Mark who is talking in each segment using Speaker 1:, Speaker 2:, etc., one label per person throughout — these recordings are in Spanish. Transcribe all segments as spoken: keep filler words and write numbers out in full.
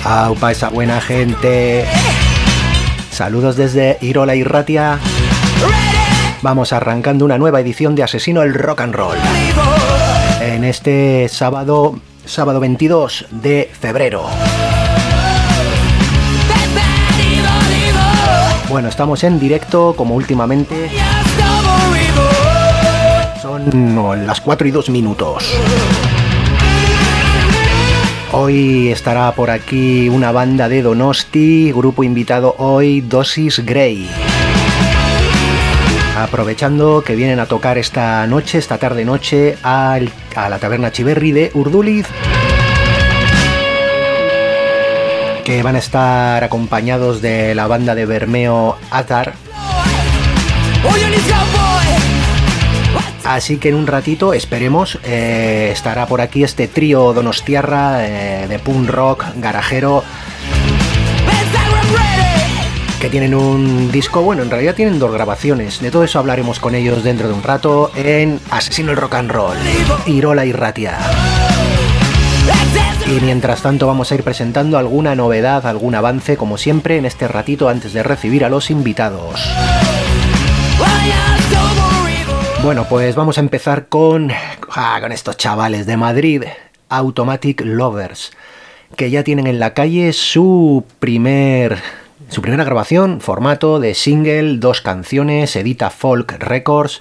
Speaker 1: Aupa esa buena gente. Saludos desde Irola y Ratia. Vamos arrancando una nueva edición de Asesino el Rock and Roll. En este sábado, sábado veintidós de febrero. Bueno, estamos en directo como últimamente. Son no, las cuatro y dos minutos. Hoy estará por aquí una banda de Donosti, grupo invitado hoy, Dosis Grey. Aprovechando que vienen a tocar esta noche, esta tarde-noche, a la Taberna Chiverri de Urduliz, que van a estar acompañados de la banda de Bermeo Atar. Así que en un ratito, esperemos, eh, estará por aquí este trío donostiarra eh, de punk rock garajero, que tienen un disco, bueno, en realidad tienen dos grabaciones. De todo eso hablaremos con ellos dentro de un rato en Asesino el Rock and Roll, Irola y Ratia. Y mientras tanto vamos a ir presentando alguna novedad, algún avance, como siempre, en este ratito antes de recibir a los invitados. Bueno, pues vamos a empezar con, ah, con estos chavales de Madrid, Automatic Lovers, que ya tienen en la calle su primer, su primera grabación, formato de single, dos canciones, edita Folk Records.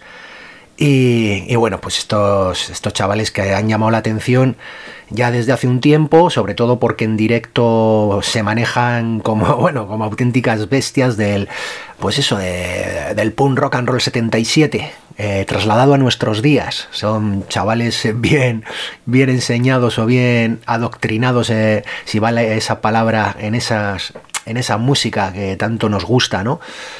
Speaker 1: Y, y bueno, pues estos, estos chavales que han llamado la atención ya desde hace un tiempo, sobre todo porque en directo se manejan como, bueno, como auténticas bestias del, pues eso, de, del punk rock and roll setenta y siete, eh, trasladado a nuestros días. Son chavales bien, bien enseñados o bien adoctrinados, eh, si vale esa palabra, en esas, en esa música que tanto nos gusta, ¿no?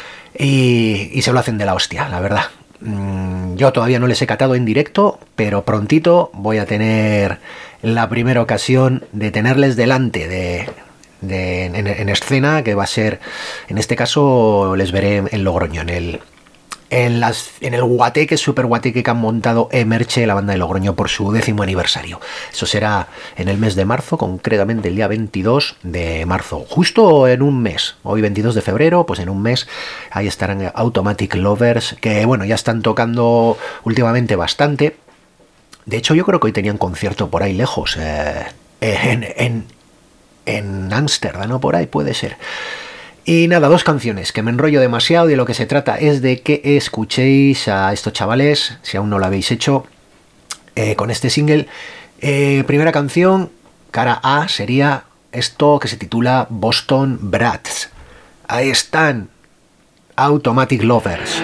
Speaker 1: Y, y se lo hacen de la hostia, la verdad. Yo todavía no les he catado en directo, pero prontito voy a tener la primera ocasión de tenerles delante de, de en, en escena, que va a ser, en este caso les veré en Logroño, en el en, las, en el guateque, super guateque que han montado Emerche, la banda de Logroño, por su décimo aniversario. Eso será en el mes de marzo, concretamente el día veintidós de marzo, justo en un mes. Hoy veintidós de febrero, pues en un mes ahí estarán Automatic Lovers, que bueno, ya están tocando últimamente bastante. De hecho, yo creo que hoy tenían concierto por ahí lejos, eh, en en en Ámsterdam, ¿no? Por ahí puede ser. Y nada, dos canciones, que me enrollo demasiado, y de lo que se trata es de que escuchéis a estos chavales, si aún no lo habéis hecho, eh, con este single. Eh, primera canción, cara A, sería esto que se titula Boston Brats. Ahí están, Automatic Lovers.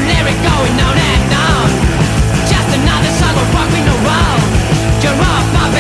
Speaker 2: Going on and on, just another song of rock we know well. You're off my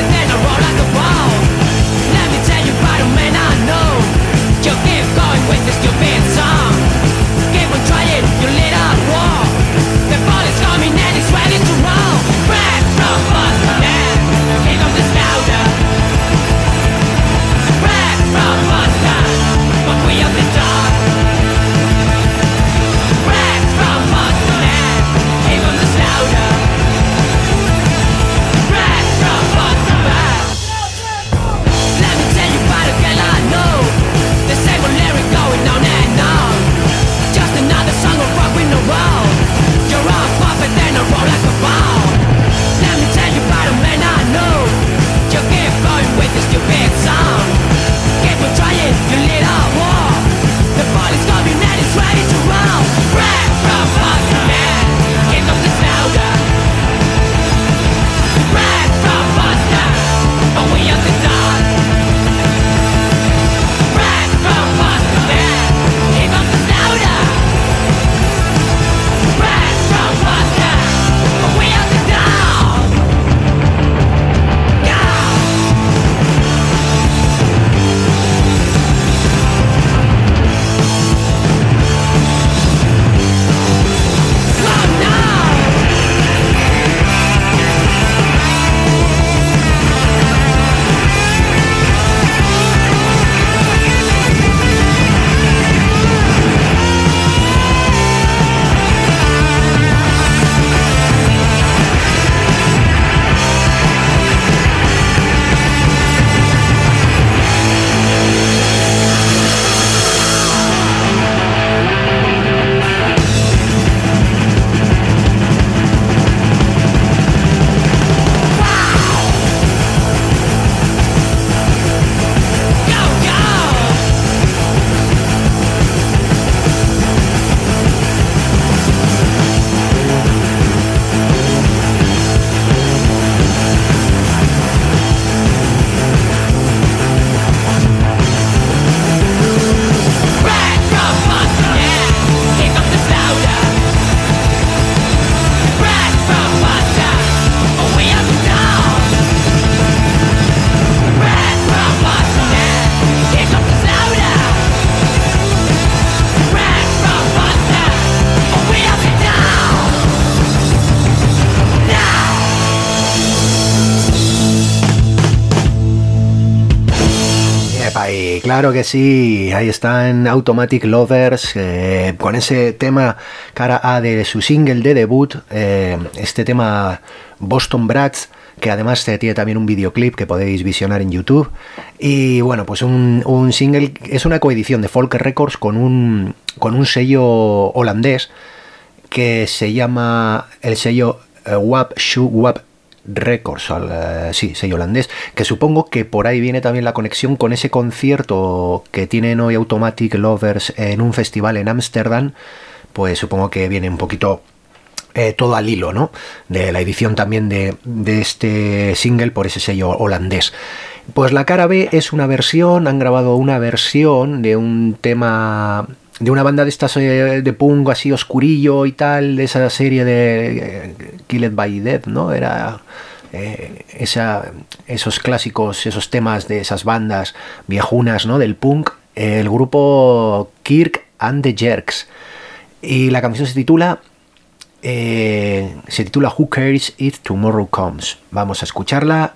Speaker 1: sí, claro que sí. Ahí están Automatic Lovers eh, con ese tema cara A de su single de debut, eh, este tema Boston Brats, que además tiene también un videoclip que podéis visionar en YouTube. Y bueno, pues un, un single, es una coedición de Folk Records con un, con un sello holandés que se llama el sello uh, Wap Shoe Wap Records, uh, sí, sello holandés, que supongo que por ahí viene también la conexión con ese concierto que tienen hoy Automatic Lovers en un festival en Ámsterdam. Pues supongo que viene un poquito eh, todo al hilo, ¿no? De la edición también de, de este single por ese sello holandés. Pues la cara B es una versión, han grabado una versión de un tema de una banda de estas eh, de punk así oscurillo y tal, de esa serie de eh, Killed by Death, ¿no? Era eh, esa, esos clásicos, esos temas de esas bandas viejunas, ¿no? Del punk, eh, el grupo Kirk and the Jerks. Y la canción se titula eh, se titula Who Cares If Tomorrow Comes. Vamos a escucharla.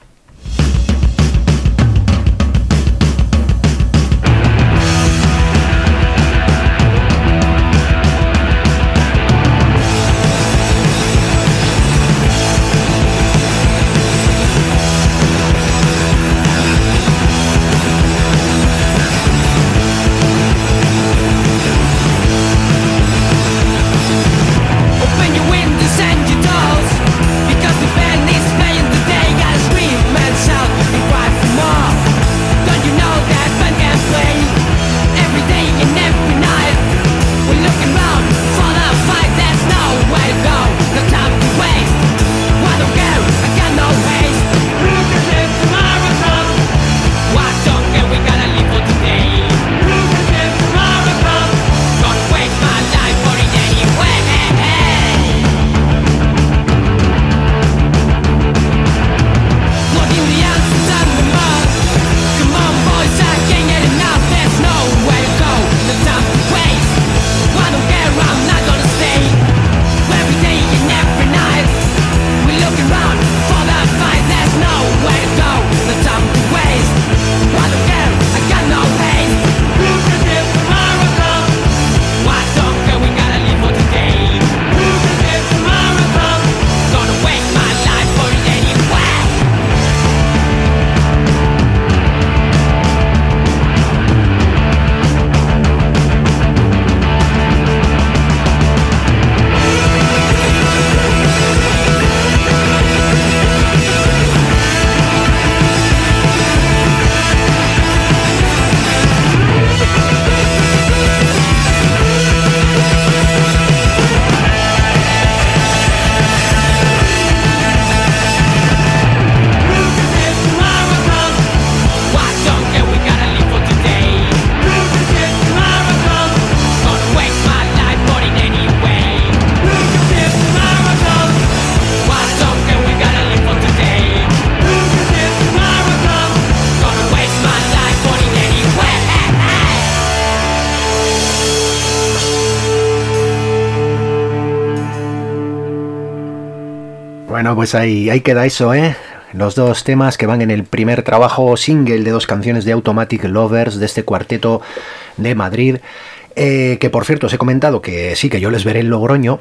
Speaker 1: Bueno, pues ahí, ahí queda eso, ¿eh? Los dos temas que van en el primer trabajo single de dos canciones de Automatic Lovers de este cuarteto de Madrid, eh, que por cierto os he comentado que sí, que yo les veré en Logroño,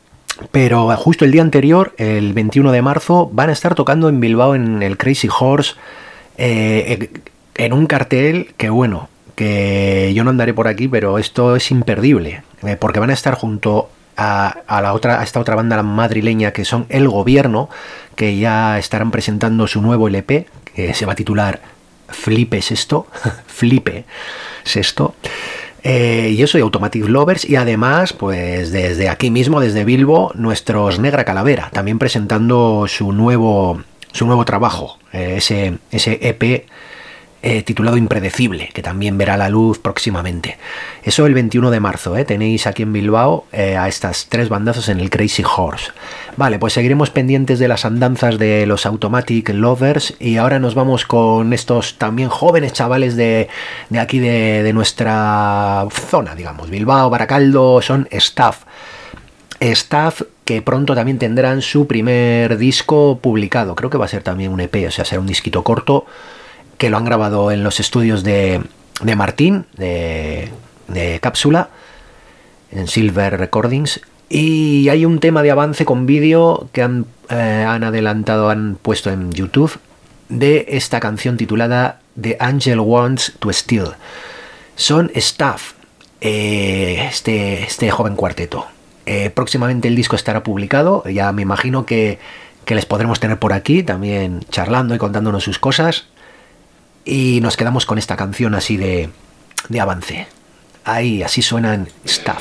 Speaker 1: pero justo el día anterior, el veintiuno de marzo, van a estar tocando en Bilbao en el Crazy Horse, eh, en un cartel que bueno, que yo no andaré por aquí, pero esto es imperdible, eh, porque van a estar junto A, a la otra, a esta otra banda madrileña que son El Gobierno, que ya estarán presentando su nuevo L P que se va a titular Flipe Sexto Flipe Sexto eh, y eso, y Automatic Lovers, y además pues desde aquí mismo, desde Bilbo, nuestros Negra Calavera también presentando su nuevo su nuevo trabajo, eh, ese, ese E P Eh, titulado Impredecible, que también verá la luz próximamente. Eso el veintiuno de marzo, ¿eh? Tenéis aquí en Bilbao eh, a estas tres bandazos en el Crazy Horse. Vale, pues seguiremos pendientes de las andanzas de los Automatic Lovers, y ahora nos vamos con estos también jóvenes chavales de, de aquí de, de nuestra zona, digamos, Bilbao, Baracaldo, son Staff. Staff, que pronto también tendrán su primer disco publicado, creo que va a ser también un E P, o sea, será un disquito corto, que lo han grabado en los estudios de, de Martín, de, de Cápsula, en Silver Recordings. Y hay un tema de avance con vídeo que han, eh, han adelantado, han puesto en YouTube, de esta canción titulada The Angel Wants to Steal. Son Staff, eh, este, este joven cuarteto. Eh, próximamente el disco estará publicado, ya me imagino que, que les podremos tener por aquí, también charlando y contándonos sus cosas. Y nos quedamos con esta canción así de, de avance. Ahí, así suenan Staff.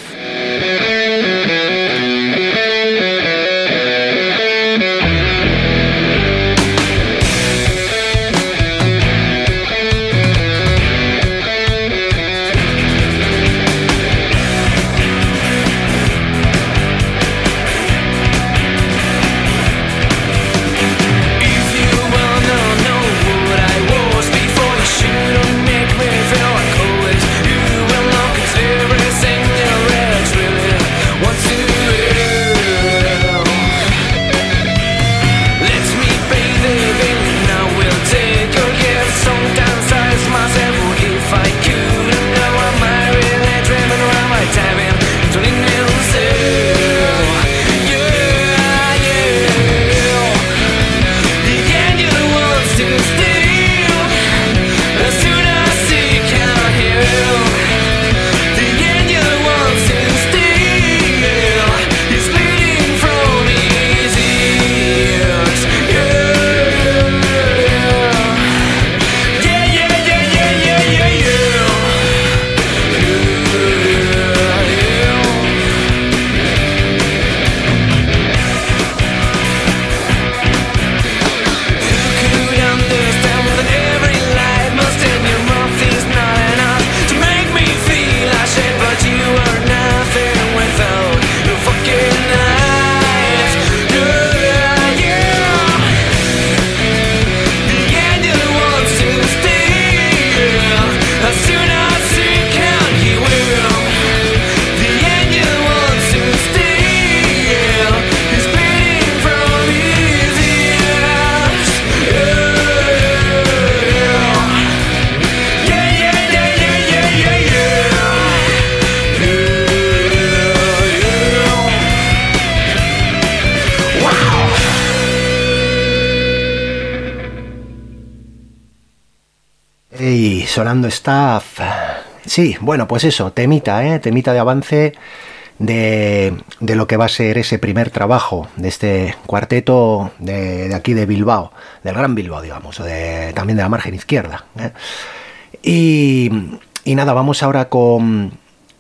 Speaker 1: Sonando Staff. Sí, bueno, pues eso, temita, ¿eh? Temita de avance de, de lo que va a ser ese primer trabajo de este cuarteto de, de aquí de Bilbao, del Gran Bilbao, digamos, de, también de la margen izquierda, ¿eh? Y, y nada, vamos ahora con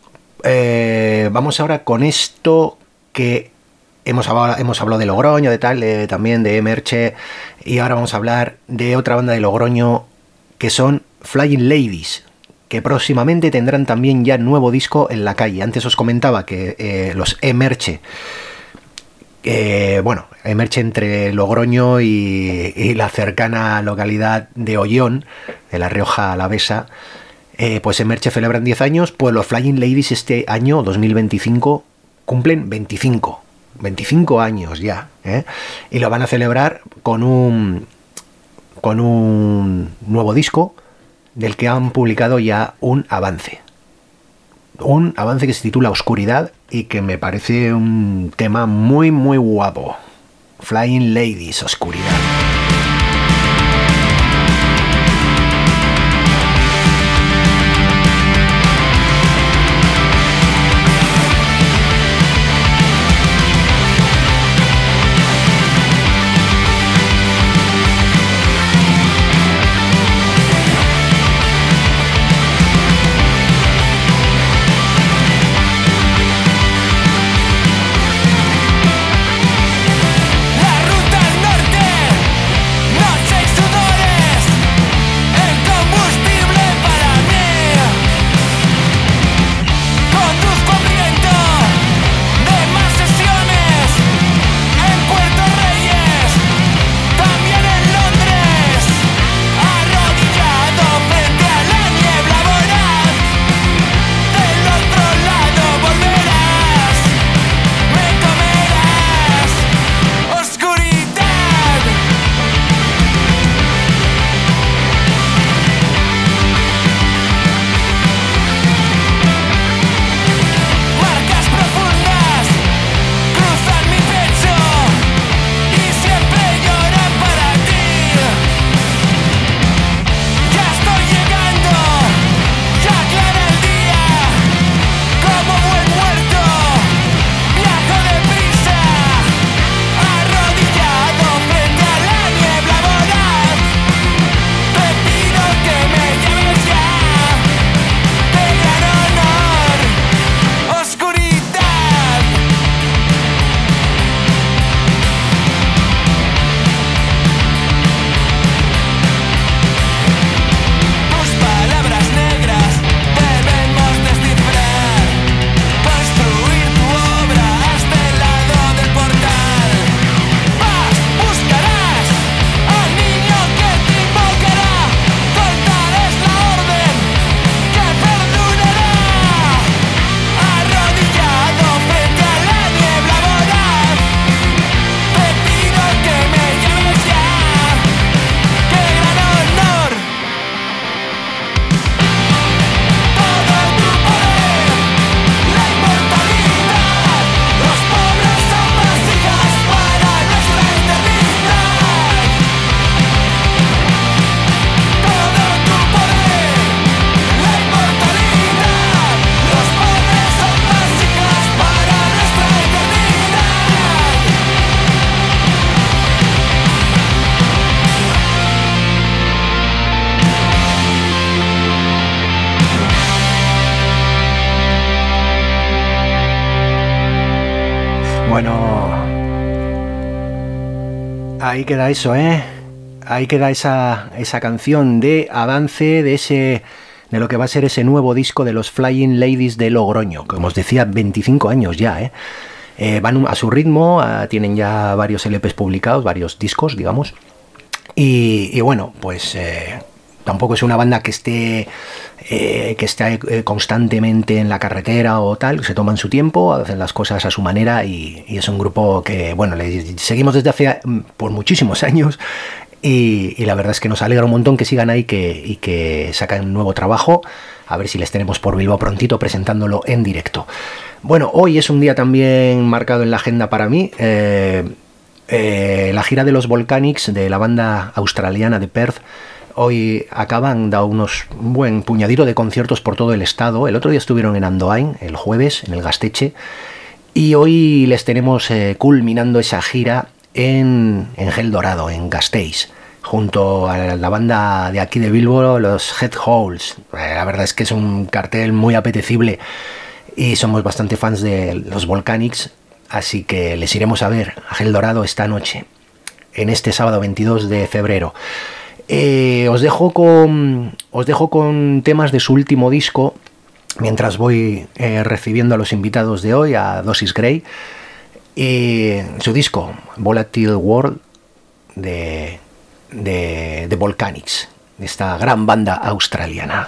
Speaker 1: eh, vamos ahora con esto que hemos hablado, hemos hablado de Logroño, de tal, de, también de Emerche, y ahora vamos a hablar de otra banda de Logroño que son Flying Ladies, que próximamente tendrán también ya nuevo disco en la calle. Antes os comentaba que eh, los Emerche, eh, bueno, Emerche entre Logroño y, y la cercana localidad de Ollón, de La Rioja Alavesa, eh, pues Emerche celebran diez años, pues los Flying Ladies este año, dos mil veinticinco, cumplen veinticinco, veinticinco años ya, ¿eh? Y lo van a celebrar con un... con un nuevo disco del que han publicado ya un avance. Un avance que se titula Oscuridad y que me parece un tema muy muy guapo. Flying Ladies, Oscuridad.
Speaker 2: La ruta al norte
Speaker 1: Bueno, ahí queda eso, ¿eh? Ahí queda esa, esa canción de avance de ese, de lo que va a ser ese nuevo disco de los Flying Ladies de Logroño. Como os decía, veinticinco años ya, ¿eh? Eh, van a su ritmo, a, tienen ya varios L Pes publicados, varios discos, digamos. Y, y bueno, pues eh, tampoco es una banda que esté eh, que esté eh, constantemente en la carretera o tal. Se toman su tiempo, hacen las cosas a su manera y, y es un grupo que, bueno, le seguimos desde hace por muchísimos años. Y, y la verdad es que nos alegra un montón que sigan ahí que, y que sacan un nuevo trabajo. A ver si les tenemos por Bilbao prontito presentándolo en directo. Bueno, hoy es un día también marcado en la agenda para mí. Eh, eh, la gira de los Volcanics, de la banda australiana de Perth, hoy acaban, dado unos un buen puñadito de conciertos por todo el estado. El otro día estuvieron en Andoain, el jueves, en el Gasteche. Y hoy les tenemos eh, culminando esa gira en, en Gel Dorado, en Gasteiz, junto a la banda de aquí de Bilbao, los Head Holes. Eh, la verdad es que es un cartel muy apetecible y somos bastante fans de los Volcanics, así que les iremos a ver a Gel Dorado esta noche, en este sábado veintidós de febrero. Eh, os dejo con os dejo con temas de su último disco, mientras voy eh, recibiendo a los invitados de hoy, a Dosis Grey. Eh, su disco, Volatile World, de, de, de Volcanics, de esta gran banda australiana.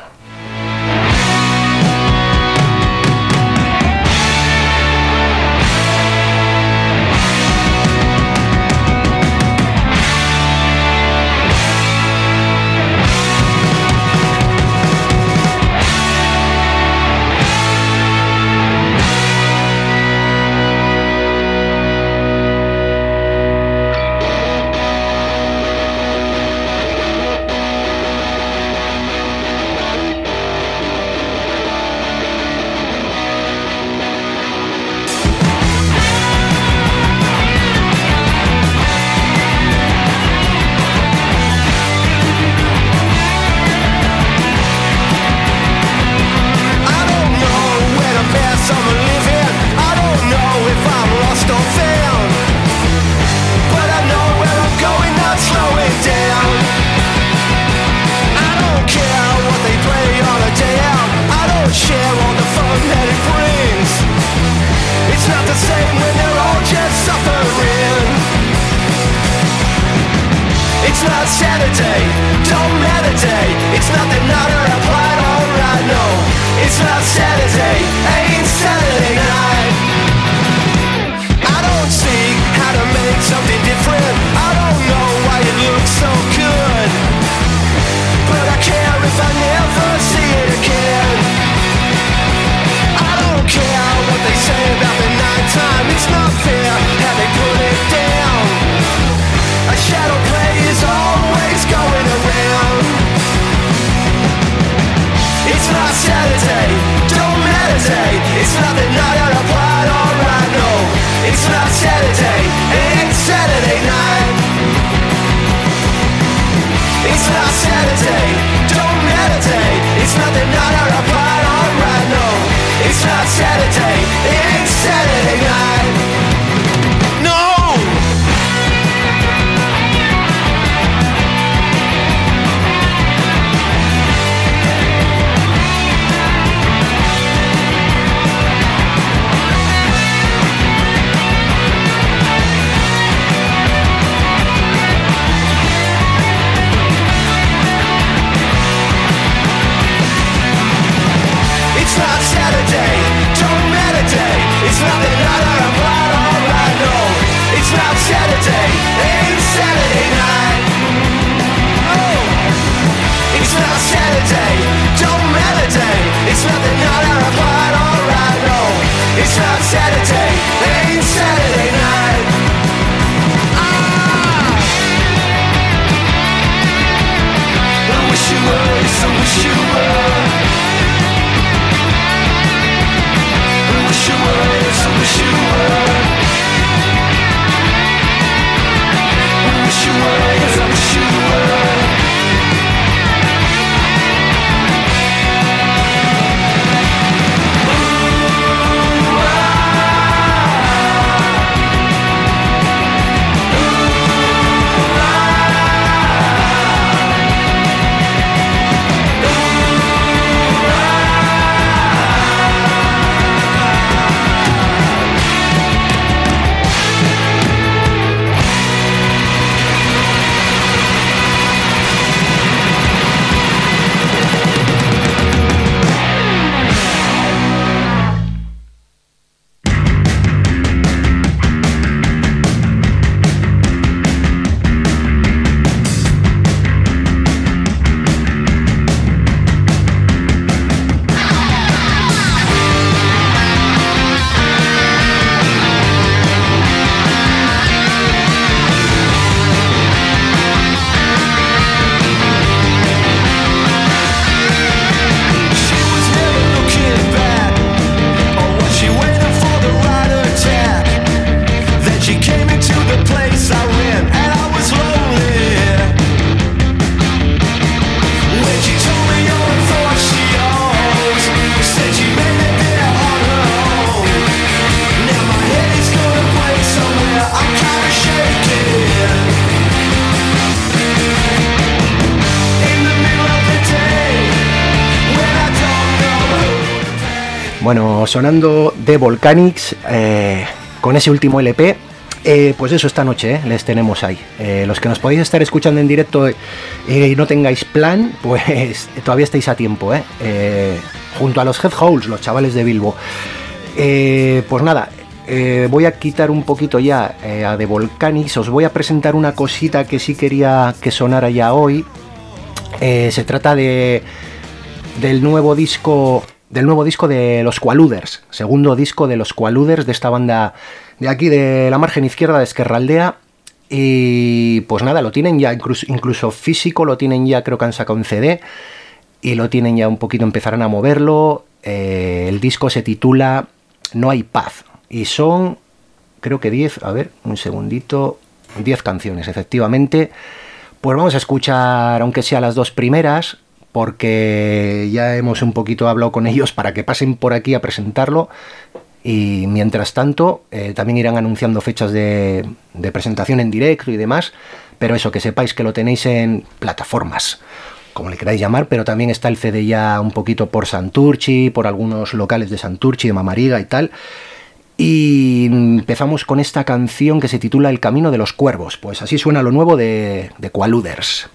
Speaker 1: Bueno, sonando The Volcanics eh, con ese último L P. Eh, pues eso, esta noche eh, les tenemos ahí. Eh, los que nos podéis estar escuchando en directo y eh, no tengáis plan, pues todavía estáis a tiempo, eh, eh, junto a los Headholes, los chavales de Bilbo. Eh, pues nada, eh, voy a quitar un poquito ya eh, a The Volcanics. Os voy a presentar una cosita que sí quería que sonara ya hoy. Eh, se trata de del nuevo disco del nuevo disco de los Qualuders, segundo disco de los Qualuders, de esta banda de aquí de la margen izquierda de Ezkerraldea. Y pues nada, lo tienen ya incluso, incluso físico, lo tienen ya, creo que han sacado un C D y lo tienen ya un poquito, empezarán a moverlo. Eh, el disco se titula No hay paz y son, creo que diez, a ver, un segundito, diez canciones, efectivamente. Pues vamos a escuchar, aunque sea las dos primeras, porque ya hemos un poquito hablado con ellos para que pasen por aquí a presentarlo. Y mientras tanto, eh, también irán anunciando fechas de, de presentación en directo y demás. Pero eso, que sepáis que lo tenéis en plataformas, como le queráis llamar, pero también está el C D ya un poquito por Santurchi, por algunos locales de Santurchi, de Mamariga y tal. Y empezamos con esta canción que se titula El Camino de los Cuervos. Pues así suena lo nuevo de, de Qualuders.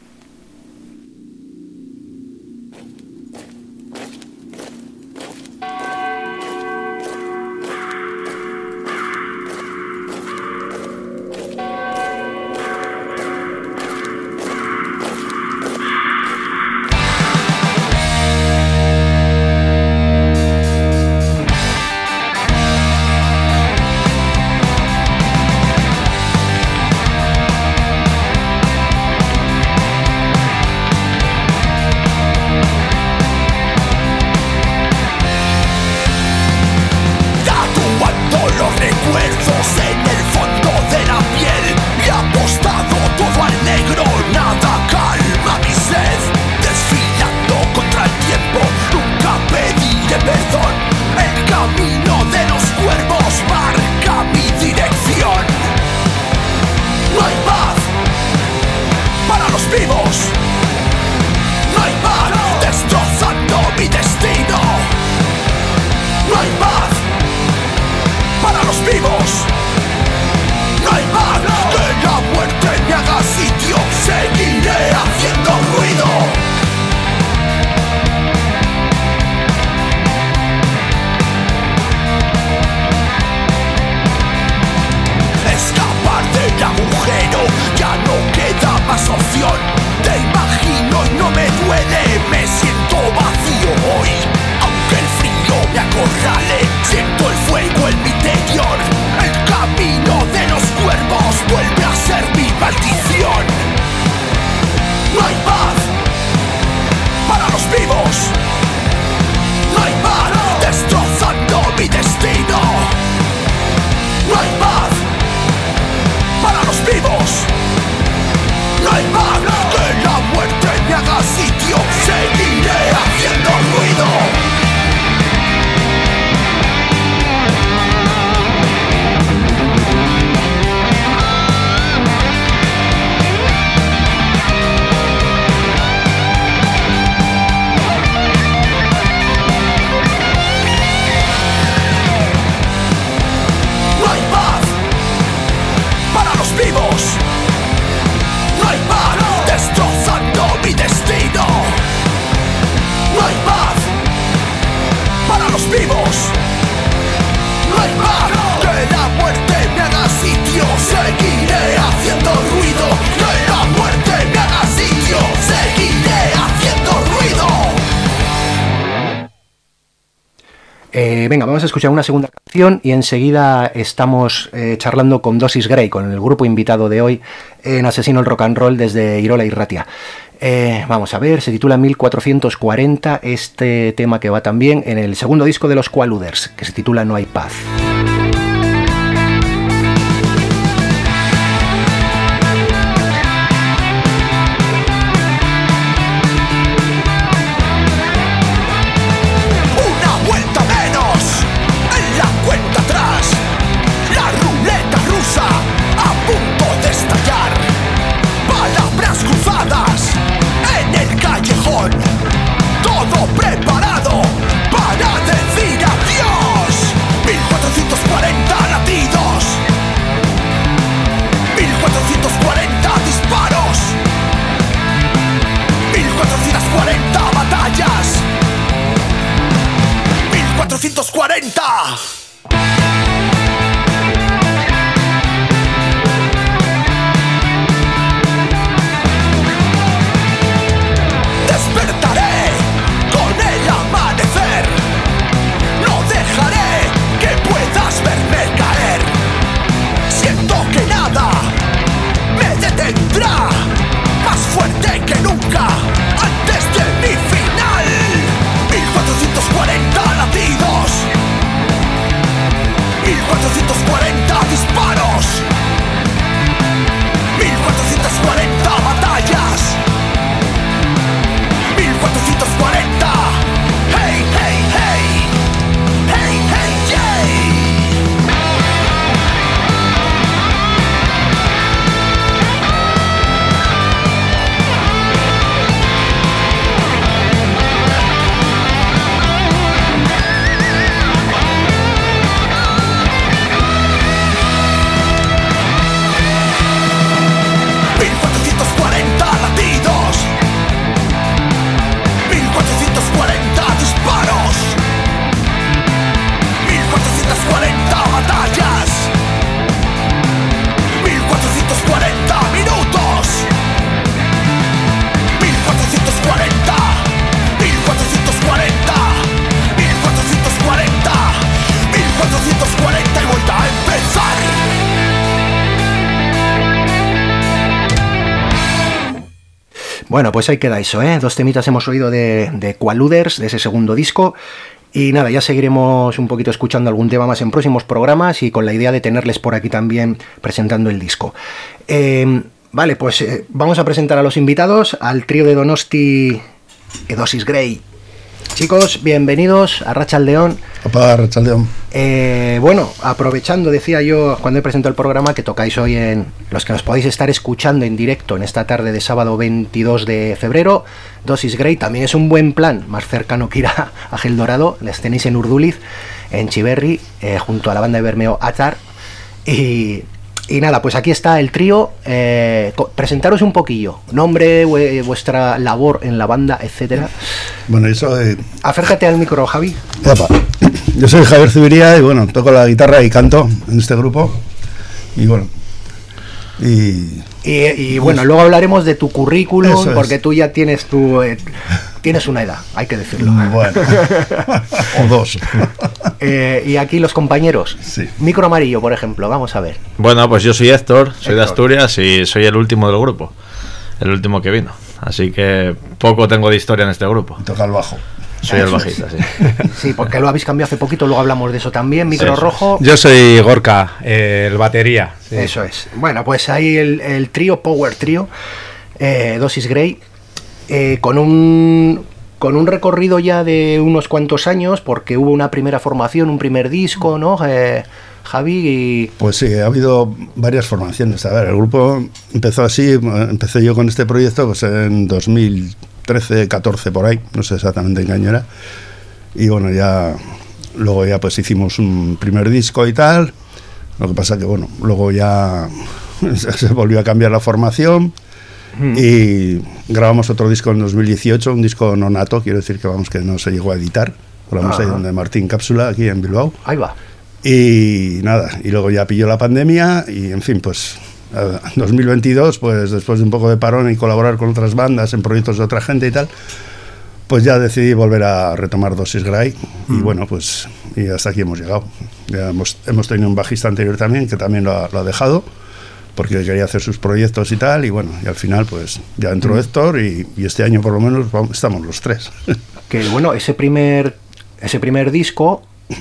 Speaker 1: Eh, venga, vamos a escuchar una segunda canción y enseguida estamos eh, charlando con Dosis Grey, con el grupo invitado de hoy en Asesino el Rock and Roll desde Irola y Ratia. Eh, vamos a ver, se titula mil cuatrocientos cuarenta, este tema que va también en el segundo disco de los Qualuders, que se titula No hay paz.
Speaker 2: Todo preparado para decir cuatrocientos cuarenta. Despertaré con el amanecer. No dejaré que puedas verme caer. Siento que nada me detendrá. Más fuerte que nunca antes de mi final. mil cuatrocientos cuarenta latidos, mil cuatrocientos cuarenta disparos, mil cuatrocientos cuarenta batallas, mil cuatrocientos cuarenta. Hey, hey, hey, hey, hey, hey. mil cuatrocientos cuarenta latidos, mil cuatrocientos cuarenta disparos, mil cuatrocientos cuarenta batallas, mil cuatrocientos cuarenta minutos, mil cuatrocientos cuarenta, mil cuatrocientos cuarenta, mil cuatrocientos cuarenta, mil cuatrocientos cuarenta y vuelta a empezar.
Speaker 1: Bueno, pues ahí queda eso, ¿eh? Dos temitas hemos oído de, de Qualuders, de ese segundo disco. Y nada, ya seguiremos un poquito escuchando algún tema más en próximos programas y con la idea de tenerles por aquí también presentando el disco. Eh, vale, pues eh, vamos a presentar a los invitados, al trío de Donosti, Dosis Grey. Chicos, bienvenidos a Rachaldeón.
Speaker 3: Opa, Rachaldeón.
Speaker 1: Eh, bueno, aprovechando, decía yo cuando he presentado el programa, que tocáis hoy en los que nos podéis estar escuchando en directo en esta tarde de sábado veintidós de febrero, Dosis Grey también es un buen plan, más cercano que ir a, a Gel Dorado. Les tenéis en Urduliz, en Chiverri, eh, junto a la banda de Bermeo Atar. Y, y nada, pues aquí está el trío. Eh, presentaros un poquillo, nombre, vuestra labor en la banda, etcétera.
Speaker 3: Bueno, eso... Eh...
Speaker 1: Acércate al micro, Javi.
Speaker 3: Opa. Yo soy Javier Zubiría y bueno, toco la guitarra y canto en este grupo. Y bueno... Y,
Speaker 1: y, y bueno, pues, luego hablaremos de tu currículum, porque
Speaker 3: es.
Speaker 1: tú ya tienes tu eh, tienes una edad, hay que decirlo.
Speaker 3: Bueno, o dos.
Speaker 1: Eh, y aquí los compañeros.
Speaker 3: Sí.
Speaker 1: Micro amarillo, por ejemplo, vamos a ver.
Speaker 4: Bueno, pues yo soy Héctor, soy
Speaker 1: Héctor.
Speaker 4: de Asturias y soy el último del grupo, el último que vino. Así que poco tengo de historia en este grupo.
Speaker 3: Toca el bajo.
Speaker 4: Soy el bajista, sí.
Speaker 1: Sí, porque lo habéis cambiado hace poquito, luego hablamos de eso también. Micro
Speaker 4: sí,
Speaker 1: rojo.
Speaker 5: Yo soy Gorka, eh, el batería. Sí.
Speaker 1: Eso es. Bueno, pues ahí el, el trío, Power Trio, eh, Dosis Grey, eh, con un con un recorrido ya de unos cuantos años, porque hubo una primera formación, un primer disco, ¿no? Eh, Javi. Y...
Speaker 3: Pues sí, ha habido varias formaciones. A ver, el grupo empezó así, empecé yo con este proyecto pues en dos mil trece, catorce por ahí, no sé exactamente en qué año era. Y bueno, ya luego ya pues hicimos un primer disco y tal. Lo que pasa que bueno, luego ya se volvió a cambiar la formación mm. y grabamos otro disco en dos mil dieciocho, un disco nonato, quiero decir que vamos que no se llegó a editar. Grabamos ahí donde Martín Cápsula, aquí en Bilbao.
Speaker 1: Ahí va.
Speaker 3: Y nada, y luego ya pilló la pandemia y en fin, pues dos mil veintidós, pues después de un poco de parón y colaborar con otras bandas en proyectos de otra gente y tal, pues ya decidí volver a retomar Dosis Grey y mm. bueno, pues y hasta aquí hemos llegado. Ya hemos, hemos tenido un bajista anterior también que también lo ha, lo ha dejado porque quería hacer sus proyectos y tal, y bueno, y al final pues ya entró mm. Héctor y, y este año por lo menos vamos, estamos los tres.
Speaker 1: Que bueno, ese primer ese primer disco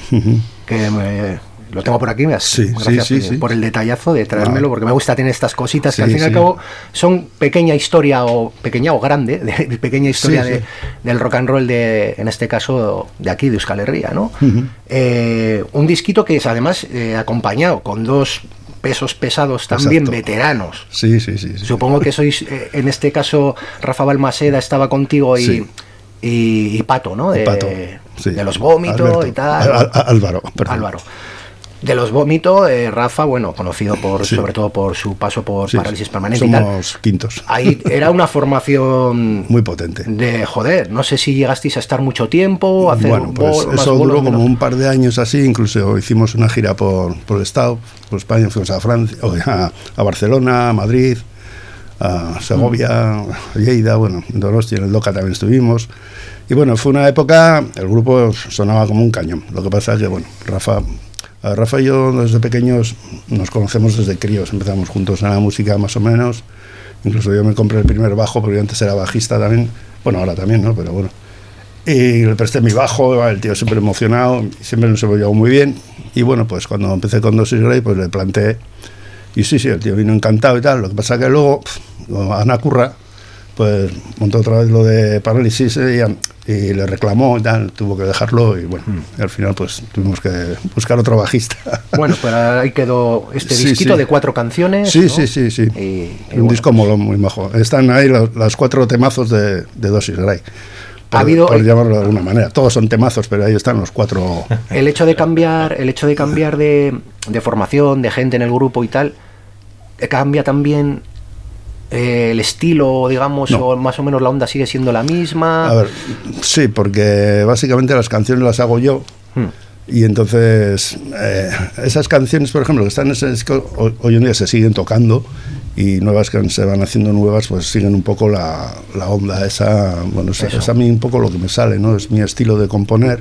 Speaker 1: que me... Lo tengo por aquí, me has,
Speaker 3: sí,
Speaker 1: gracias
Speaker 3: sí, sí, sí.
Speaker 1: por el detallazo de traérmelo,
Speaker 3: no.
Speaker 1: porque me gusta tener estas cositas
Speaker 3: sí,
Speaker 1: que al fin y
Speaker 3: sí.
Speaker 1: al cabo son pequeña historia o pequeña o grande, de, de pequeña historia sí, de, sí. del rock and roll de, en este caso, de aquí, de Euskal Herria, ¿no? Uh-huh. Eh, un disquito que es además eh, acompañado con dos pesos pesados también, exacto. veteranos.
Speaker 3: Sí, sí, sí, sí.
Speaker 1: Supongo que sois, eh, en este caso, Rafa Balmaseda estaba contigo y... Sí. Y, y Pato, ¿no? De,
Speaker 3: Pato, sí.
Speaker 1: de los vómitos
Speaker 3: Alberto.
Speaker 1: y tal.
Speaker 3: Al, al, Álvaro, perdón.
Speaker 1: Álvaro. De los Vómito, eh, Rafa, bueno, conocido por
Speaker 3: Sí.
Speaker 1: sobre todo por su paso por
Speaker 3: Sí,
Speaker 1: parálisis permanente y tal.
Speaker 3: somos quintos.
Speaker 1: Ahí era una formación
Speaker 3: Muy potente.
Speaker 1: de, joder, no sé si llegasteis a estar mucho tiempo, a hacer
Speaker 3: Bueno, pues
Speaker 1: bol- más
Speaker 3: eso
Speaker 1: bolos,
Speaker 3: duró como
Speaker 1: menos.
Speaker 3: un par de años así, incluso hicimos una gira por, por el Estado, por España, fuimos a Francia, o a, a Barcelona, a Madrid, a Segovia, a Lleida, bueno, en Donostia, en el Doca también estuvimos. Y bueno, fue una época, el grupo sonaba como un cañón. Lo que pasa es que, bueno, Rafa, a Rafa y yo desde pequeños nos conocemos desde críos, empezamos juntos en la música más o menos. Incluso yo me compré el primer bajo, porque yo antes era bajista también, bueno, ahora también, ¿no? Pero bueno. Y le presté mi bajo, el tío siempre emocionado, siempre nos hemos llevado muy bien. Y bueno, pues cuando empecé con Dosis Grey, pues le planteé, y sí, sí, el tío vino encantado y tal. Lo que pasa que luego, pff, Ana Curra, pues montó otra vez lo de parálisis eh, y, y le reclamó y tal, tuvo que dejarlo y bueno, y al final pues tuvimos que buscar otro bajista.
Speaker 1: Bueno, pues ahí quedó este
Speaker 3: Sí,
Speaker 1: disquito
Speaker 3: sí.
Speaker 1: de cuatro canciones.
Speaker 3: Sí,
Speaker 1: ¿no?
Speaker 3: sí, sí, sí.
Speaker 1: Y- y
Speaker 3: Un
Speaker 1: bueno,
Speaker 3: disco molón, muy majo. Están ahí los, los cuatro temazos de, de Dosis Grey. Por,
Speaker 1: Ha habido-
Speaker 3: por llamarlo de alguna manera. Todos son temazos, pero ahí están los cuatro.
Speaker 1: El hecho de cambiar, el hecho de cambiar de, de formación, de gente en el grupo y tal, eh, cambia también eh, el estilo, digamos,
Speaker 3: No.
Speaker 1: o más o menos la onda sigue siendo la misma.
Speaker 3: A ver, sí, porque básicamente las canciones las hago yo.
Speaker 1: Hmm.
Speaker 3: Y entonces, eh, esas canciones, por ejemplo, que están en ese disco, hoy, hoy en día se siguen tocando y nuevas que se van haciendo nuevas, pues siguen un poco la, la onda esa. Bueno, es,
Speaker 1: Eso.
Speaker 3: es a mí un poco lo que me sale, ¿no? Es mi estilo de componer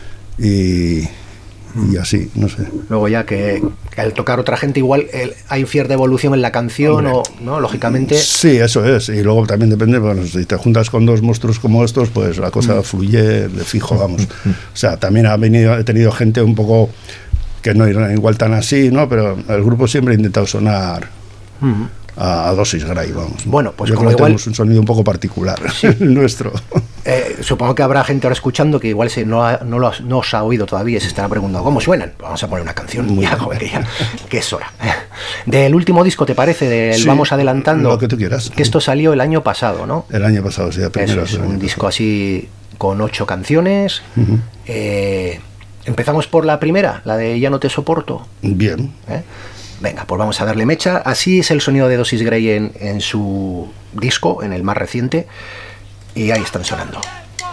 Speaker 3: y, y así, no sé.
Speaker 1: Luego ya que, que al tocar otra gente igual el- hay cierta evolución en la canción,
Speaker 3: Hombre.
Speaker 1: o no, lógicamente.
Speaker 3: Sí, eso es. Y luego también depende, bueno, si te juntas con dos monstruos como estos, pues la cosa fluye de fijo, vamos. O sea, también ha venido, he tenido gente un poco que no era igual tan así, ¿no? Pero el grupo siempre ha intentado sonar
Speaker 1: Mm.
Speaker 3: a, a Dosis Grey, vamos.
Speaker 1: Bueno, pues
Speaker 3: yo
Speaker 1: como
Speaker 3: creo que
Speaker 1: igual-
Speaker 3: tenemos un sonido un poco particular, el nuestro.
Speaker 1: Eh, supongo que habrá gente ahora escuchando que igual se, no, ha- no, lo has- no os ha oído todavía y se estará preguntando ¿cómo suenan? Pues vamos a poner una canción.
Speaker 3: Muy
Speaker 1: Ya,
Speaker 3: bien.
Speaker 1: joder, que, ya, que es hora. Del último disco, ¿te parece? Del
Speaker 3: Sí,
Speaker 1: Vamos Adelantando.
Speaker 3: lo que tú quieras.
Speaker 1: Que esto salió el año pasado, ¿no?
Speaker 3: El año pasado, sí, a
Speaker 1: Eso
Speaker 3: primeros
Speaker 1: es,
Speaker 3: del
Speaker 1: un
Speaker 3: año
Speaker 1: disco
Speaker 3: pasado.
Speaker 1: así con ocho canciones.
Speaker 3: Ujú.
Speaker 1: Eh, empezamos por la primera, la de Ya no te soporto.
Speaker 3: Bien.
Speaker 1: ¿eh? Venga, pues vamos a darle mecha. Así es el sonido de Dosis Grey en, en su disco, en el más reciente. Y ahí están sonando.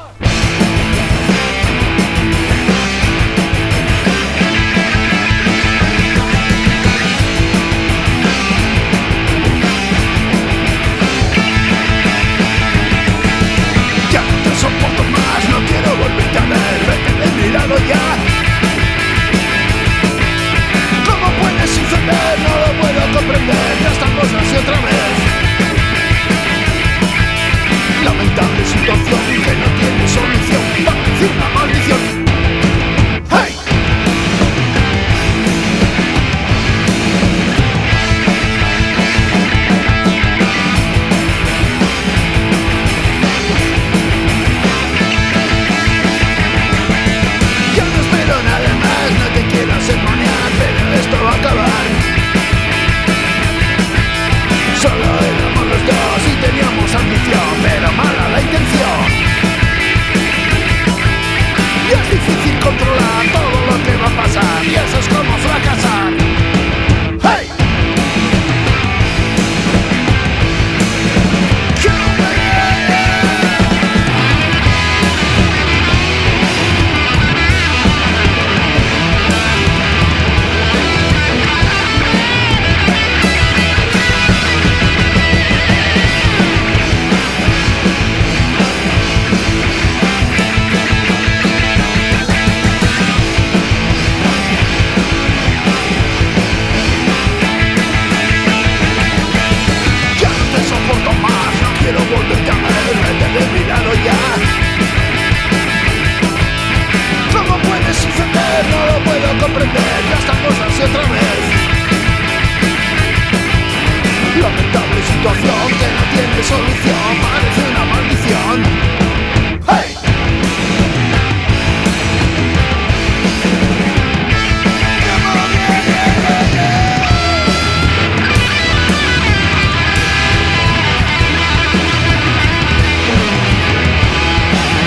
Speaker 2: Ya no te soporto más, no quiero volverte a ver, vete de mi lado ya. ¿Cómo puedes suceder? No lo puedo comprender, ya estamos así otra vez. Lamentable situación que no tiene solución, parece una maldición. ¡Hey! Ya no espero nada más, no te quiero sermonear, pero esto va a acabar. Solo éramos los dos y teníamos ambición, pero mala la intención. Y es difícil controlar todo lo que va a pasar, y eso es como fracasar. ¡Hey! Ya no te soporto más, no quiero volverte a ver, vete de mi lado ya. ¿Cómo puede suceder? No lo puedo comprender, ya estamos así otra vez. Lamentable situación que no tiene solución, parece una maldición. ¡Hey!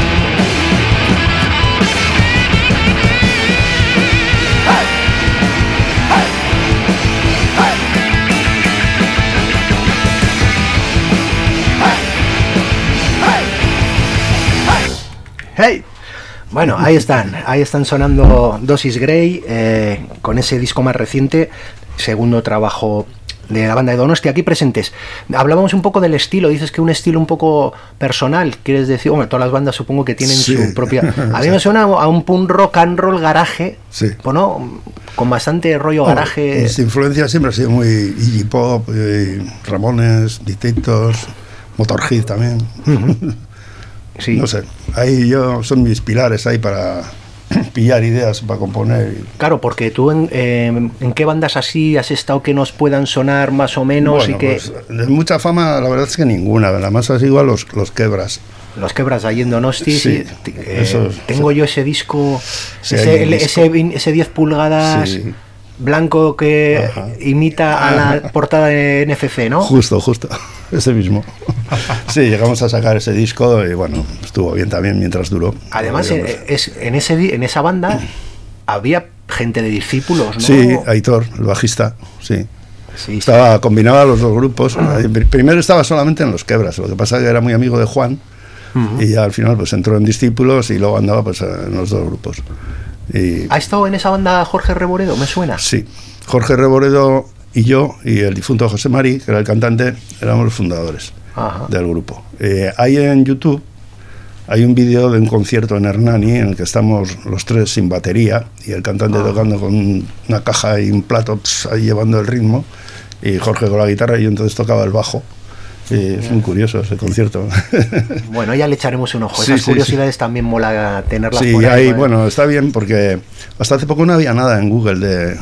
Speaker 2: ¡Hey!
Speaker 1: ¡Hey! Bueno, ahí están, ahí están sonando Dosis Grey, eh, con ese disco más reciente, segundo trabajo de la banda de Donostia, aquí presentes. Hablábamos un poco del estilo, dices que un estilo un poco personal, quieres decir, bueno, todas las bandas supongo que tienen
Speaker 3: sí.
Speaker 1: su propia... A mí me suena a un punk rock and roll garaje,
Speaker 3: sí.
Speaker 1: ¿no? Con bastante rollo garaje.
Speaker 3: Oh, mis influencias siempre ha sido muy Iggy Pop, eh, Ramones, Dictators, Motorhead también.
Speaker 1: Uh-huh. Sí.
Speaker 3: No sé, ahí yo son mis pilares ahí para pillar ideas, para componer.
Speaker 1: Claro, porque tú en, eh, ¿en qué bandas así has estado que nos puedan sonar más o menos?
Speaker 3: Bueno,
Speaker 1: y que
Speaker 3: pues, de mucha fama la verdad es que ninguna, la más así igual los, los Quebras.
Speaker 1: Los Quebras ahí en Donosti,
Speaker 3: sí,
Speaker 1: sí, eh,
Speaker 3: esos,
Speaker 1: tengo
Speaker 3: sí.
Speaker 1: yo ese disco,
Speaker 3: Sí,
Speaker 1: ese,
Speaker 3: el
Speaker 1: ese,
Speaker 3: disco.
Speaker 1: ese diez pulgadas
Speaker 3: Sí.
Speaker 1: blanco que
Speaker 3: Ajá.
Speaker 1: imita a la portada de N F C, ¿no?
Speaker 3: Justo, justo, ese mismo. Sí, llegamos a sacar ese disco y bueno, estuvo bien también mientras duró.
Speaker 1: Además,
Speaker 3: Digamos.
Speaker 1: eh, es, en, ese, di- en esa banda había gente de discípulos, ¿no?
Speaker 3: Sí, Aitor, el bajista, sí.
Speaker 1: Sí, sí.
Speaker 3: Estaba, combinaba los dos grupos. Primero estaba solamente en los Quebras, lo que pasa es que era muy amigo de Juan. Uh-huh. Y ya al final pues entró en discípulos y luego andaba pues en los dos grupos. Y,
Speaker 1: ¿Ha estado en esa banda Jorge Reboredo? ¿Me suena?
Speaker 3: sí, Jorge Reboredo y yo y el difunto José Mari, que era el cantante, éramos los fundadores. Ajá. Del grupo. Eh, hay en YouTube hay un vídeo de un concierto en Hernani en el que estamos los tres sin batería y el cantante Ajá. tocando con una caja y un plato, pss, ahí llevando el ritmo, y Jorge con la guitarra y yo entonces tocaba el bajo. Sí, es muy curioso ese concierto.
Speaker 1: Bueno, ya le echaremos un ojo.
Speaker 3: Sí,
Speaker 1: Esas
Speaker 3: sí,
Speaker 1: curiosidades
Speaker 3: sí.
Speaker 1: también mola tenerlas
Speaker 3: sí,
Speaker 1: por ahí.
Speaker 3: ahí, bueno, está bien porque hasta hace poco no había nada en Google de,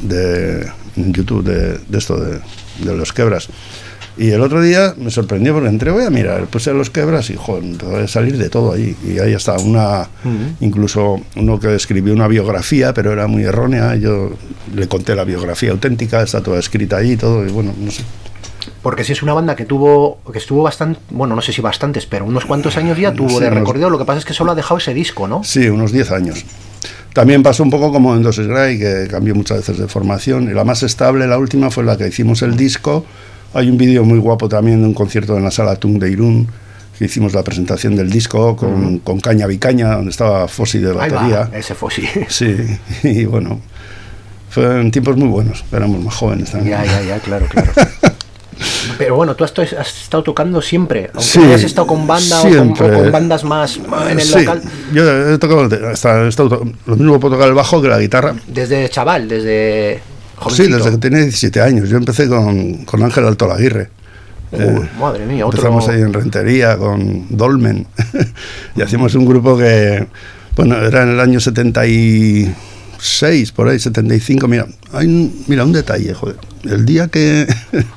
Speaker 3: de en YouTube de, de esto, de, de los Quebras. Y el otro día me sorprendió porque entré, voy a mirar, puse los Quebras y joder, empezó a salir de todo ahí. Y ahí está una, uh-huh. incluso uno que escribió una biografía, pero era muy errónea. Yo le conté la biografía auténtica, está toda escrita ahí y todo, y bueno, no sé.
Speaker 1: Porque si es una banda que tuvo, que estuvo bastante, bueno, no sé si bastantes, pero unos cuantos años ya tuvo sí, de recorrido. Lo que pasa es que solo ha dejado ese disco, ¿no?
Speaker 3: Sí, unos diez años. También pasó un poco como en Dosis Grey, que cambió muchas veces de formación. Y la más estable, la última, fue la que hicimos el disco. Hay un vídeo muy guapo también de un concierto en la Sala Tung de Irún, que hicimos la presentación del disco con, uh-huh. con Caña Vicaña, donde estaba Fossi de batería.
Speaker 1: Va, ese Fossi.
Speaker 3: Sí, y bueno, fueron tiempos muy buenos, éramos más jóvenes también.
Speaker 1: Ya, ya, ya, claro, claro. Pero bueno, tú has, has estado tocando siempre, aunque
Speaker 3: sí,
Speaker 1: hayas estado con banda o con, o con bandas más en el
Speaker 3: sí,
Speaker 1: local.
Speaker 3: Yo he tocado, hasta, he estado, lo mismo puedo tocar el bajo que la guitarra.
Speaker 1: Desde chaval, desde jovencito.
Speaker 3: Sí, desde que tenía diecisiete años. Yo empecé con, con Ángel Altolaguirre.
Speaker 1: Uh, eh, madre mía, otro...
Speaker 3: Empezamos ahí en Rentería con Dolmen y hacíamos un grupo que, bueno, era en el año setenta y seis, por ahí, setenta y cinco. Mira, hay un, mira, un detalle, joder. El día que...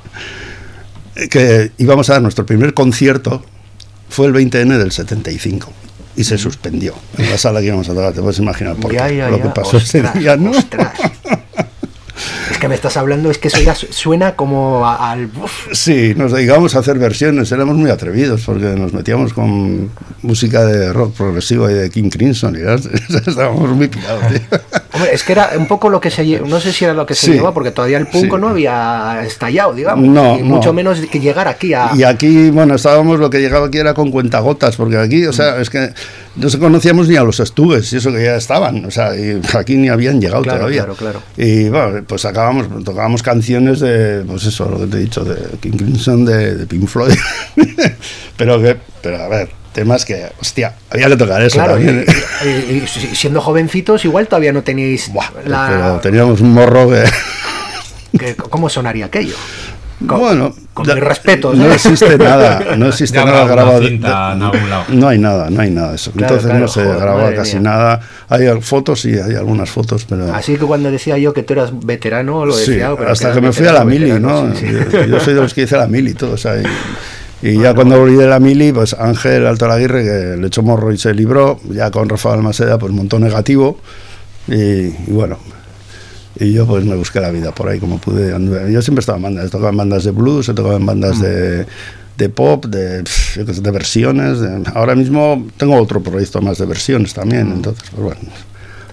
Speaker 3: que íbamos a dar nuestro primer concierto fue el veinte de enero del setenta y cinco y se suspendió en la sala que íbamos a tocar. Te puedes imaginar por
Speaker 1: ya,
Speaker 3: qué,
Speaker 1: ya,
Speaker 3: lo
Speaker 1: ya.
Speaker 3: que pasó
Speaker 1: ostras,
Speaker 3: ese día, ¿no?
Speaker 1: Ostras. Es que me estás hablando, es que eso ya suena como al... Uf.
Speaker 3: Sí, nos dedicábamos a hacer versiones, éramos muy atrevidos porque nos metíamos con música de rock progresivo y de King Crimson y estábamos muy pillados, tío.
Speaker 1: Hombre, es que era un poco lo que se llevaba, no sé si era lo que se
Speaker 3: sí,
Speaker 1: llevaba, porque todavía el punk
Speaker 3: sí.
Speaker 1: no había estallado, digamos,
Speaker 3: no,
Speaker 1: y
Speaker 3: no.
Speaker 1: mucho menos que llegar aquí a...
Speaker 3: Y aquí, bueno, estábamos, lo que llegaba aquí era con cuentagotas, porque aquí, o sea, es que no se conocíamos ni a los Estuves, y eso que ya estaban, o sea, y aquí ni habían llegado
Speaker 1: claro,
Speaker 3: todavía.
Speaker 1: Claro, claro.
Speaker 3: Y bueno, pues acabamos, tocábamos canciones de, pues eso, lo que te he dicho, de King Crimson, de, de Pink Floyd, pero que, pero a ver, temas que, hostia, había que tocar eso
Speaker 1: claro,
Speaker 3: también.
Speaker 1: Y, y, y siendo jovencitos, igual todavía no tenéis...
Speaker 3: Buah,
Speaker 1: la...
Speaker 3: Pero teníamos un morro que...
Speaker 1: que ¿Cómo sonaría aquello? Con,
Speaker 3: bueno,
Speaker 1: con mis respetos.
Speaker 3: No existe nada, no existe nada grabado.
Speaker 5: Cinta en algún lado.
Speaker 3: No hay nada, no hay nada de eso.
Speaker 1: Claro,
Speaker 3: Entonces
Speaker 1: claro,
Speaker 3: no se
Speaker 1: joder,
Speaker 3: graba casi
Speaker 1: mía.
Speaker 3: nada. Hay fotos, sí, hay algunas fotos, pero...
Speaker 1: Así que cuando decía yo que tú eras veterano, lo decía...
Speaker 3: Sí,
Speaker 1: pero
Speaker 3: hasta
Speaker 1: que,
Speaker 3: que me fui a la mili,
Speaker 1: veterano,
Speaker 3: ¿no?
Speaker 1: Sí, sí.
Speaker 3: Yo, yo soy de los que hice la mili y todo, o sea, y, y
Speaker 1: bueno,
Speaker 3: ya cuando volví de la mili, pues Ángel Altolaguirre, que le echó morro y se libró, ya con Rafael Maseda, pues montó Negativo, y, y bueno... Y yo pues me busqué la vida por ahí como pude. Yo siempre estaba en bandas, he tocado en bandas de blues, he tocado en bandas mm. de, de pop, de, yo qué sé, de versiones. De, ahora mismo tengo otro proyecto más de versiones también, mm. entonces, pues bueno,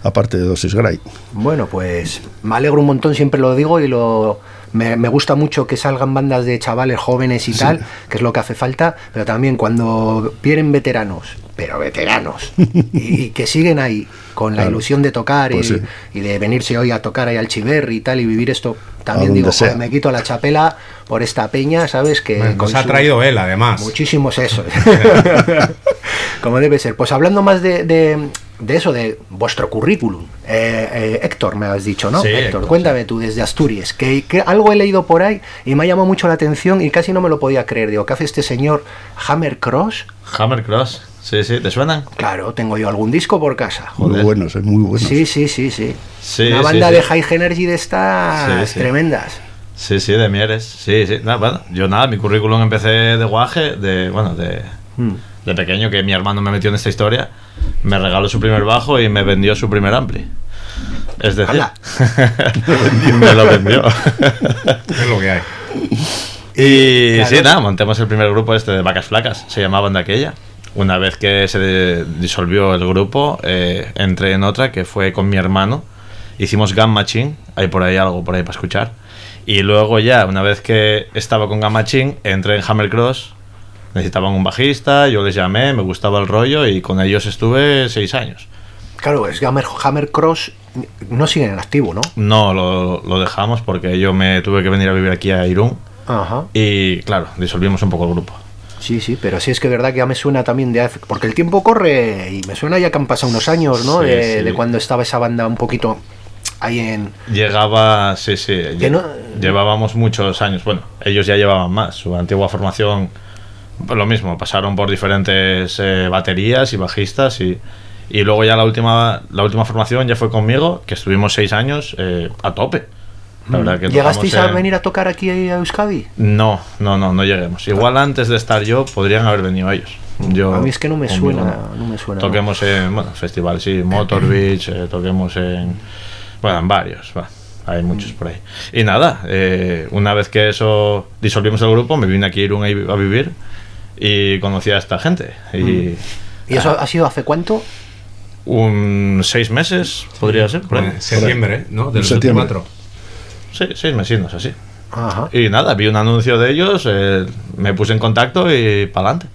Speaker 3: aparte de Dosis Grey.
Speaker 1: Bueno, pues me alegro un montón, siempre lo digo y lo me, me gusta mucho que salgan bandas de chavales jóvenes y sí. tal, que es lo que hace falta, pero también cuando vienen veteranos, pero veteranos, y, y que siguen ahí con la claro. ilusión de tocar pues y, sí. y de venirse hoy a tocar ahí al Chiverri y tal y vivir esto, también digo, joder, me quito la chapela por esta peña, ¿sabes? Que
Speaker 5: bueno, nos ha su... traído él, además.
Speaker 1: Muchísimos eso. Como debe ser. Pues hablando más de, de, de eso, de vuestro currículum, eh, eh, Héctor, me has dicho, ¿no?
Speaker 5: Sí,
Speaker 1: Héctor,
Speaker 5: Héctor,
Speaker 1: cuéntame
Speaker 5: sí.
Speaker 1: tú, desde Asturias, que, que algo he leído por ahí y me ha llamado mucho la atención y casi no me lo podía creer. Digo, ¿qué hace este señor Hammer Cross?
Speaker 4: Hammer Cross, sí, sí, ¿te suenan?
Speaker 1: Claro, tengo yo algún disco por casa.
Speaker 3: Joder. Muy buenos, es muy buenos.
Speaker 1: Sí, sí, sí, sí.
Speaker 4: sí
Speaker 1: Una banda
Speaker 4: sí,
Speaker 1: de
Speaker 4: sí.
Speaker 1: high energy de estas sí, sí. tremendas.
Speaker 4: Sí, sí, de Mieres. Sí, sí. Nada, bueno, yo nada, mi currículum empecé de guaje, de, bueno, de, hmm. de pequeño, que mi hermano me metió en esta historia, me regaló su primer bajo y me vendió su primer ampli. Es decir, me lo vendió.
Speaker 5: Es lo que hay.
Speaker 4: Y
Speaker 1: claro.
Speaker 4: sí, nada, montemos el primer grupo este de Vacas Flacas, se llamaban de aquella. Una vez que se disolvió el grupo, eh, entré en otra que fue con mi hermano. Hicimos Gun Machine, hay por ahí algo por ahí para escuchar. Y luego ya, una vez que estaba con Gun Machine, entré en Hammer Cross. Necesitaban un bajista, yo les llamé, me gustaba el rollo y con ellos estuve seis años.
Speaker 1: Claro, es Hammer, Hammer Cross no siguen en activo, ¿no?
Speaker 4: No, lo, lo dejamos porque yo me tuve que venir a vivir aquí a Irún.
Speaker 1: Ajá.
Speaker 4: Y claro, disolvimos un poco el grupo.
Speaker 1: Sí, sí, pero sí es que es verdad que ya me suena también de hace... Porque el tiempo corre y me suena ya que han pasado unos años, ¿no?
Speaker 4: Sí,
Speaker 1: de,
Speaker 4: sí.
Speaker 1: de cuando estaba esa banda un poquito ahí en...
Speaker 4: Llegaba, sí, sí, lle-
Speaker 1: no...
Speaker 4: llevábamos muchos años. Bueno, ellos ya llevaban más. Su antigua formación, pues lo mismo, pasaron por diferentes eh, baterías y bajistas y, y luego ya la última, la última formación ya fue conmigo, que estuvimos seis años eh, a tope. La verdad que
Speaker 1: ¿Llegasteis a
Speaker 4: en...
Speaker 1: venir a tocar aquí a Euskadi?
Speaker 4: No, no, no, no lleguemos. Igual antes de estar yo, podrían haber venido ellos. Yo,
Speaker 1: a mí es que no me
Speaker 4: conmigo,
Speaker 1: suena, no me suena.
Speaker 4: Toquemos
Speaker 1: no.
Speaker 4: en, bueno, festival, sí, Motor Beach, eh, toquemos en, bueno, en varios, va, hay muchos por ahí. Y nada, eh, una vez que eso disolvimos el grupo, me vine aquí a Irún a vivir y conocí a esta gente. Y,
Speaker 1: ¿Y eso ah, ha sido hace cuánto?
Speaker 4: Un seis meses, podría ser. Por ahí.
Speaker 5: En septiembre, ¿no? Del
Speaker 3: septiembre.
Speaker 5: veinticuatro.
Speaker 4: Sí, seis mesinos así.
Speaker 1: Ajá.
Speaker 4: Y nada, vi un anuncio de ellos, eh, me puse en contacto y para adelante.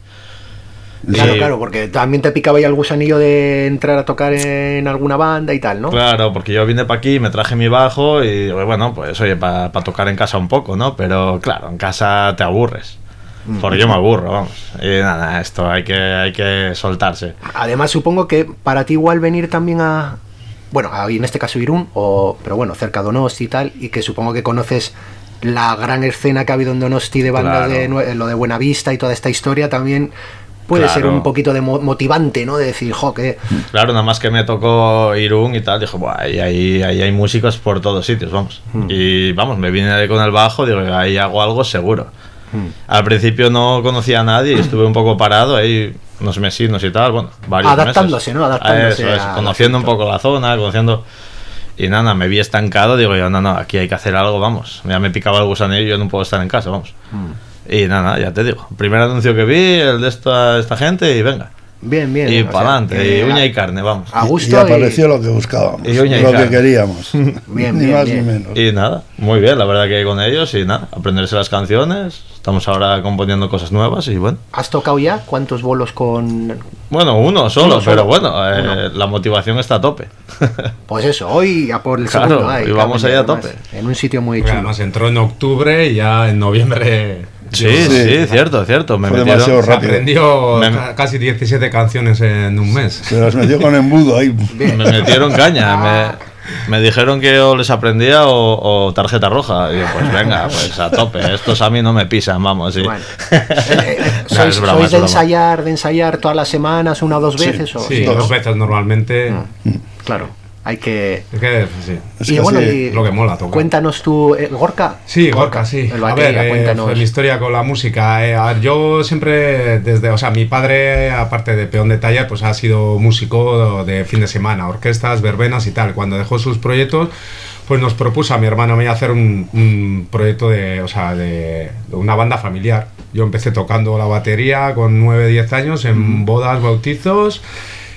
Speaker 1: Claro,
Speaker 4: y,
Speaker 1: claro, porque también te picaba ya el gusanillo de entrar a tocar en alguna banda y tal, ¿no?
Speaker 4: Claro, porque yo vine para aquí, me traje mi bajo y bueno, pues oye, para pa tocar en casa un poco, ¿no? Pero claro, en casa te aburres. Porque yo me aburro, vamos. Y nada, esto hay que, hay que soltarse.
Speaker 1: Además, supongo que para ti igual venir también a... Bueno, en este caso Irún, o, pero bueno, cerca de Donosti y tal, y que supongo que conoces la gran escena que ha habido en Donosti de bandas, claro. de lo de Buenavista y toda esta historia también puede claro. ser un poquito de mo motivante, ¿no? De decir, jo, que...
Speaker 4: Claro, nada más que me tocó Irún y tal, dije, buah, ahí, ahí, ahí hay músicos por todos sitios, vamos. Hmm. Y vamos, me vine con el bajo, digo, ahí hago algo seguro. Hmm. Al principio no conocía a nadie y estuve un poco parado ahí... unos mesinos y tal, bueno, varios
Speaker 1: adaptándose,
Speaker 4: meses.
Speaker 1: ¿no? Adaptándose
Speaker 4: Eso es,
Speaker 1: a
Speaker 4: conociendo un poco la zona, conociendo... Y nada, me vi estancado, digo yo, no, no, aquí hay que hacer algo, vamos. Ya me picaba el gusanillo, yo no puedo estar en casa, vamos. Mm. Y nada, ya te digo, primer anuncio que vi, el de esta, esta gente, y venga.
Speaker 1: Bien, bien.
Speaker 4: Y para adelante, y uña y carne, vamos.
Speaker 1: A gusto
Speaker 3: y, y apareció y... lo que buscábamos,
Speaker 4: y uña y
Speaker 3: lo
Speaker 4: carne.
Speaker 3: que queríamos.
Speaker 1: Bien,
Speaker 3: ni
Speaker 1: bien,
Speaker 3: más
Speaker 1: bien.
Speaker 3: ni menos.
Speaker 4: Y nada, muy bien, la verdad que con ellos, y nada, aprenderse las canciones. Estamos ahora componiendo cosas nuevas y bueno.
Speaker 1: ¿Has tocado ya? ¿Cuántos bolos con...?
Speaker 4: Bueno, uno solo,
Speaker 1: uno solo.
Speaker 4: pero bueno, eh,
Speaker 1: uno.
Speaker 4: La motivación está a tope.
Speaker 1: Pues eso, hoy a por el
Speaker 4: claro,
Speaker 1: segundo. Ay,
Speaker 4: y vamos ahí a tope.
Speaker 1: En un sitio muy chulo.
Speaker 5: Además entró en octubre y ya en noviembre...
Speaker 4: Sí, sí, sí, cierto, cierto. Me
Speaker 3: Fue
Speaker 4: metieron,
Speaker 3: demasiado rápido.
Speaker 5: Aprendió
Speaker 4: me...
Speaker 5: ca casi diecisiete canciones en un mes.
Speaker 3: Se las metió con embudo ahí.
Speaker 4: Me metieron caña. me, me dijeron que o les aprendía o, o tarjeta roja. Y yo, pues venga, pues a tope. Estos a mí no me pisan, vamos. Sí.
Speaker 1: Bueno. Eh, eh,
Speaker 4: no,
Speaker 1: ¿Sois,
Speaker 4: es broma,
Speaker 1: ¿sois
Speaker 4: es
Speaker 1: de
Speaker 4: broma.
Speaker 1: ensayar, de ensayar todas las semanas, una o dos veces?
Speaker 5: Sí,
Speaker 1: o,
Speaker 5: sí,
Speaker 1: sí,
Speaker 5: dos
Speaker 1: ¿no?
Speaker 5: veces normalmente.
Speaker 1: Mm, claro. Hay que...
Speaker 5: Es que, sí.
Speaker 3: Es
Speaker 1: y
Speaker 3: que
Speaker 1: bueno,
Speaker 3: sí,
Speaker 1: y
Speaker 5: lo que mola tocar.
Speaker 1: Cuéntanos tú, eh, Gorka.
Speaker 5: Sí, Gorka, sí.
Speaker 1: El
Speaker 5: A
Speaker 1: batería,
Speaker 5: ver, eh,
Speaker 1: cuéntanos.
Speaker 5: mi historia con la música. Eh, a ver, yo siempre, desde, o sea, mi padre, aparte de peón de taller, pues ha sido músico de fin de semana, orquestas, verbenas y tal. Cuando dejó sus proyectos, pues nos propuso a mi hermano y a mí hacer un, un proyecto de, o sea, de, de una banda familiar. Yo empecé tocando la batería con nueve, diez años en mm. bodas, bautizos.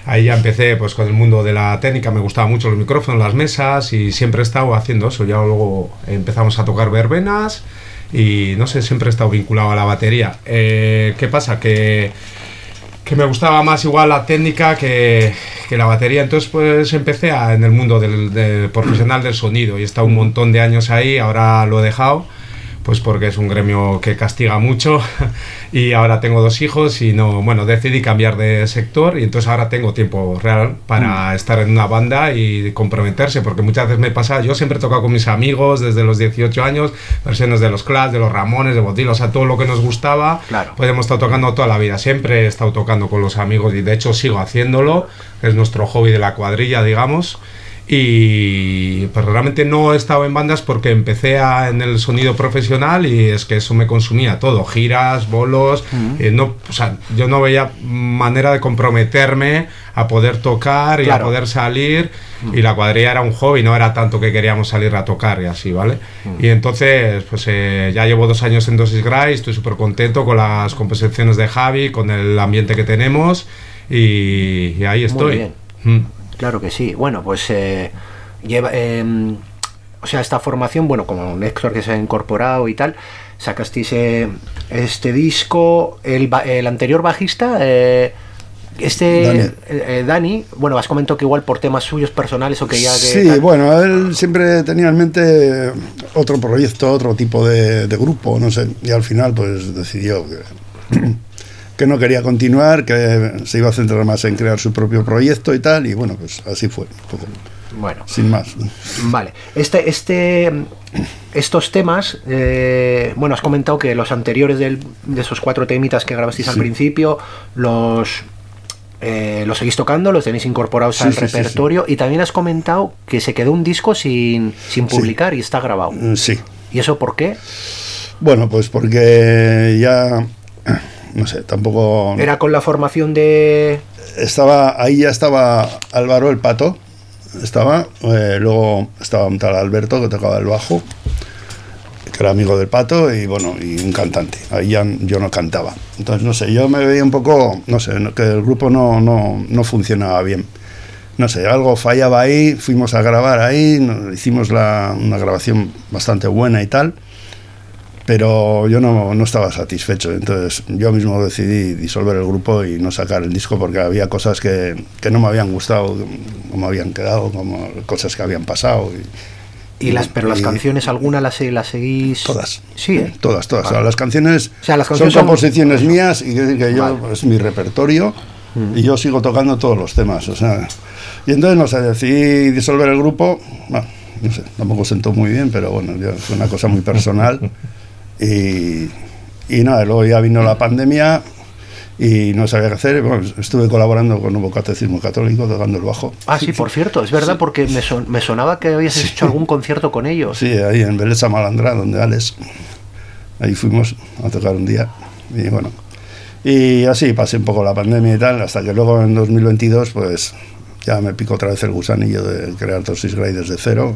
Speaker 5: ahí ya empecé pues con el mundo de la técnica, me gustaban mucho los micrófonos, las mesas y siempre he estado haciendo eso. Ya luego empezamos a tocar verbenas y no sé, siempre he estado vinculado a la batería. Eh, ¿Qué pasa? Que, que me gustaba más igual la técnica que, que la batería, entonces pues empecé a, en el mundo del, del profesional del sonido y he estado un montón de años ahí, ahora lo he dejado. Pues porque es un gremio que castiga mucho y ahora tengo dos hijos y no, bueno, decidí cambiar de sector y entonces ahora tengo tiempo real para mm. estar en una banda y comprometerse, porque muchas veces me pasa, yo siempre he tocado con mis amigos desde los dieciocho años, versiones de los Clash, de los Ramones, de Botil, o sea, todo lo que nos gustaba,
Speaker 1: claro.
Speaker 5: Pues hemos estado tocando toda la vida, siempre he estado tocando con los amigos y de hecho sigo haciéndolo, es nuestro hobby de la cuadrilla, digamos. Y pues realmente no he estado en bandas porque empecé a, en el sonido profesional y es que eso me consumía todo, giras, bolos, uh-huh. eh, no, o sea, yo no veía manera de comprometerme a poder tocar y claro. a poder salir uh-huh. y la cuadrilla era un hobby, no era tanto que queríamos salir a tocar y así, ¿vale? Uh-huh. Y entonces pues eh, ya llevo dos años en Dosis Gray, estoy súper contento con las composiciones de Javi, con el ambiente que tenemos y, y ahí estoy.
Speaker 1: Muy bien. Mm. Claro que sí. Bueno, pues eh, lleva, eh, o sea, esta formación, bueno, como Héctor que se ha incorporado y tal, sacasteis eh, este disco, el, el anterior bajista, eh, este
Speaker 3: Dani.
Speaker 1: Eh, eh, Dani, bueno, has comentado que igual por temas suyos personales o que ya... Que,
Speaker 3: sí, tal. Bueno, él siempre tenía en mente otro proyecto, otro tipo de, de grupo, no sé, y al final pues decidió que... que no quería continuar, que se iba a centrar más en crear su propio proyecto y tal, y bueno, pues así fue, un poco,
Speaker 1: bueno,
Speaker 3: sin más.
Speaker 1: Vale, este, este, estos temas, eh, bueno, has comentado que los anteriores del, de esos cuatro temitas que grabasteis sí. al principio, los, eh, los seguís tocando, los tenéis incorporados sí, al sí, repertorio, sí, sí. y también has comentado que se quedó un disco sin, sin publicar sí. y está grabado.
Speaker 3: Sí.
Speaker 1: ¿Y eso por qué?
Speaker 3: Bueno, pues porque ya... No sé, tampoco...
Speaker 1: ¿Era con la formación de...?
Speaker 3: Estaba, ahí ya estaba Álvaro el Pato, estaba, eh, luego estaba un tal Alberto que tocaba el bajo, que era amigo del Pato, y bueno, y un cantante. Ahí ya yo no cantaba. Entonces, no sé, yo me veía un poco, no sé, que el grupo no, no, no funcionaba bien. No sé, algo fallaba ahí, fuimos a grabar ahí, hicimos la, una grabación bastante buena y tal, pero yo no, no estaba satisfecho, entonces yo mismo decidí disolver el grupo y no sacar el disco porque había cosas que, que no me habían gustado, como habían quedado, como cosas que habían pasado. Y,
Speaker 1: ¿Y las, pero y, las canciones, alguna las, las seguís?
Speaker 3: Todas.
Speaker 1: Sí, ¿eh?
Speaker 3: Todas, todas.
Speaker 1: Vale.
Speaker 3: O sea, las canciones,
Speaker 1: o sea, las canciones
Speaker 3: son
Speaker 1: son
Speaker 3: composiciones son... mías y que, que yo,
Speaker 1: vale.
Speaker 3: es mi repertorio mm. y yo sigo tocando todos los temas, o sea, y entonces, no sé, decidí disolver el grupo, bueno, no sé, tampoco sentó muy bien, pero bueno, ya fue una cosa muy personal. Y, y nada, luego ya vino la pandemia y no sabía qué hacer. Bueno, estuve colaborando con Nuevo Catecismo Católico tocando el bajo.
Speaker 1: Ah, sí, por cierto, es verdad, sí. porque me, son, me sonaba que habías sí. hecho algún concierto con ellos.
Speaker 3: Sí, ahí en Beleza Malandra, donde Alex, ahí fuimos a tocar un día. Y bueno, y así pasé un poco la pandemia y tal, hasta que luego en dos mil veintidós pues ya me picó otra vez el gusanillo de crear Dosis Gray desde cero.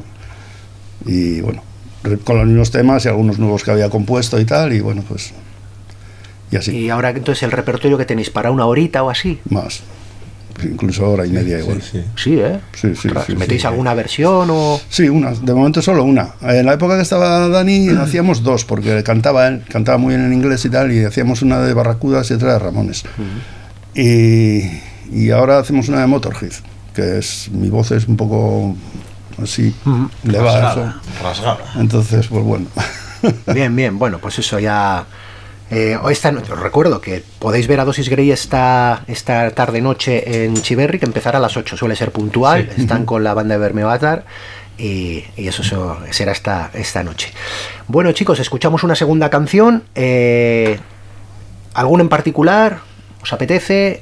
Speaker 3: Y bueno, con los mismos temas y algunos nuevos que había compuesto y tal, y bueno, pues y así.
Speaker 1: Y ahora entonces el repertorio que tenéis para una horita o así.
Speaker 3: Más, incluso hora y media
Speaker 5: sí,
Speaker 3: igual.
Speaker 5: Sí, sí.
Speaker 1: sí, ¿eh?
Speaker 3: Sí, sí, sí,
Speaker 1: ¿Metéis
Speaker 3: sí,
Speaker 1: alguna
Speaker 3: sí.
Speaker 1: versión o...?
Speaker 3: Sí, una, de momento solo una. En la época que estaba Dani hacíamos dos, porque cantaba él, cantaba muy bien en inglés y tal, y hacíamos una de Barracudas y otra de Ramones. Uh-huh. y, y ahora hacemos una de Motorhead, que es, mi voz es un poco... así, uh-huh. le va
Speaker 4: rasgada,
Speaker 3: eso.
Speaker 4: rasgada.
Speaker 3: Entonces, pues bueno.
Speaker 1: Bien, bien, bueno, pues eso ya... Eh, esta noche, os recuerdo que podéis ver a Dosis Gray esta, esta tarde-noche en Chiverri, que empezará a las ocho, suele ser puntual, sí. Están con la banda de Bermebatar y, y eso, eso será esta, esta noche. Bueno, chicos, escuchamos una segunda canción. Eh, ¿Alguna en particular? ¿Os apetece?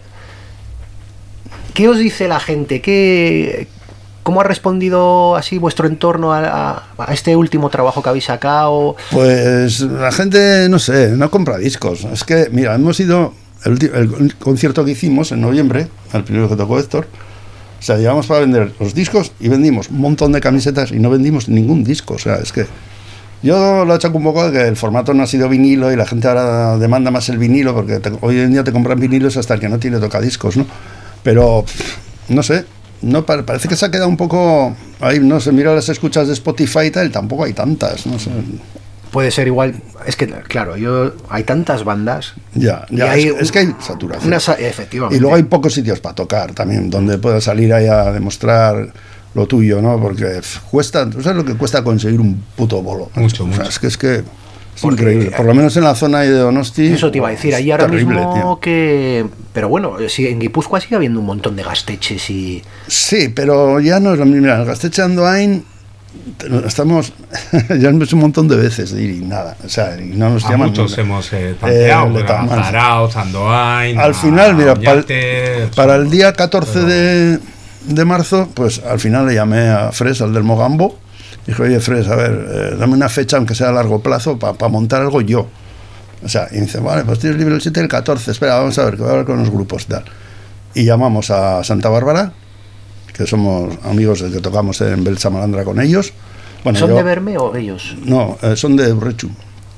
Speaker 1: ¿Qué os dice la gente? ¿Qué... ¿Cómo ha respondido así vuestro entorno a, a, a este último trabajo que habéis sacado?
Speaker 3: Pues la gente, no sé, no compra discos. Es que, mira, hemos ido, el, el concierto que hicimos en noviembre, el primero que tocó Héctor, o sea, llevamos para vender los discos y vendimos un montón de camisetas y no vendimos ningún disco. O sea, es que yo lo he hecho un poco de que el formato no ha sido vinilo y la gente ahora demanda más el vinilo porque te, hoy en día te compran vinilos hasta el que no tiene tocadiscos, ¿no? pero no sé, no parece que se ha quedado un poco ahí, no sé, mira las escuchas de Spotify y tal, tampoco hay tantas, no sé.
Speaker 1: Puede ser igual, es que claro, yo hay tantas bandas.
Speaker 3: Ya, ya
Speaker 1: hay
Speaker 3: es,
Speaker 1: un,
Speaker 3: es que hay saturación.
Speaker 1: Una, efectivamente.
Speaker 3: Y luego hay pocos sitios para tocar también, donde puedas salir ahí a demostrar lo tuyo, ¿no? Porque pff, cuesta, ¿tú sabes lo que cuesta conseguir un puto bolo?
Speaker 5: Mucho,
Speaker 3: o sea,
Speaker 5: mucho.
Speaker 3: Es que es que es
Speaker 1: Porque,
Speaker 3: increíble. Por lo menos en la zona de Donosti.
Speaker 1: Eso te iba a decir, ahí ahora
Speaker 3: terrible,
Speaker 1: mismo
Speaker 3: tío.
Speaker 1: que... Pero bueno, sí, en Guipúzcoa sigue habiendo un montón de gasteches y...
Speaker 3: Sí, pero ya no es lo mismo. Mira, el Gasteche Andoain estamos ya hemos un montón de veces de ir y nada, o sea, y no nos
Speaker 5: a
Speaker 3: llaman
Speaker 5: muchos
Speaker 3: nunca.
Speaker 5: hemos eh, tanteado,
Speaker 3: Eh,
Speaker 5: pero a
Speaker 3: Letamans.
Speaker 5: Zarauz, Andoain,
Speaker 3: Al
Speaker 5: a
Speaker 3: final, mira, para
Speaker 5: Oñate,
Speaker 3: el, para el día catorce de, de marzo, pues al final le llamé a Fres, al del Mogambo, y dije, oye Fres, a ver, eh, dame una fecha, aunque sea a largo plazo, para pa montar algo yo. O sea, y me dice, vale, pues tienes libre el siete y el catorce, espera, vamos a ver, que voy a hablar con los grupos y tal. Y llamamos a Santa Bárbara, que somos amigos de que tocamos en Belsa Malandra con ellos. Bueno,
Speaker 1: ¿Son
Speaker 3: yo-
Speaker 1: de Berme o ellos?
Speaker 3: No, eh, son de Urrechu.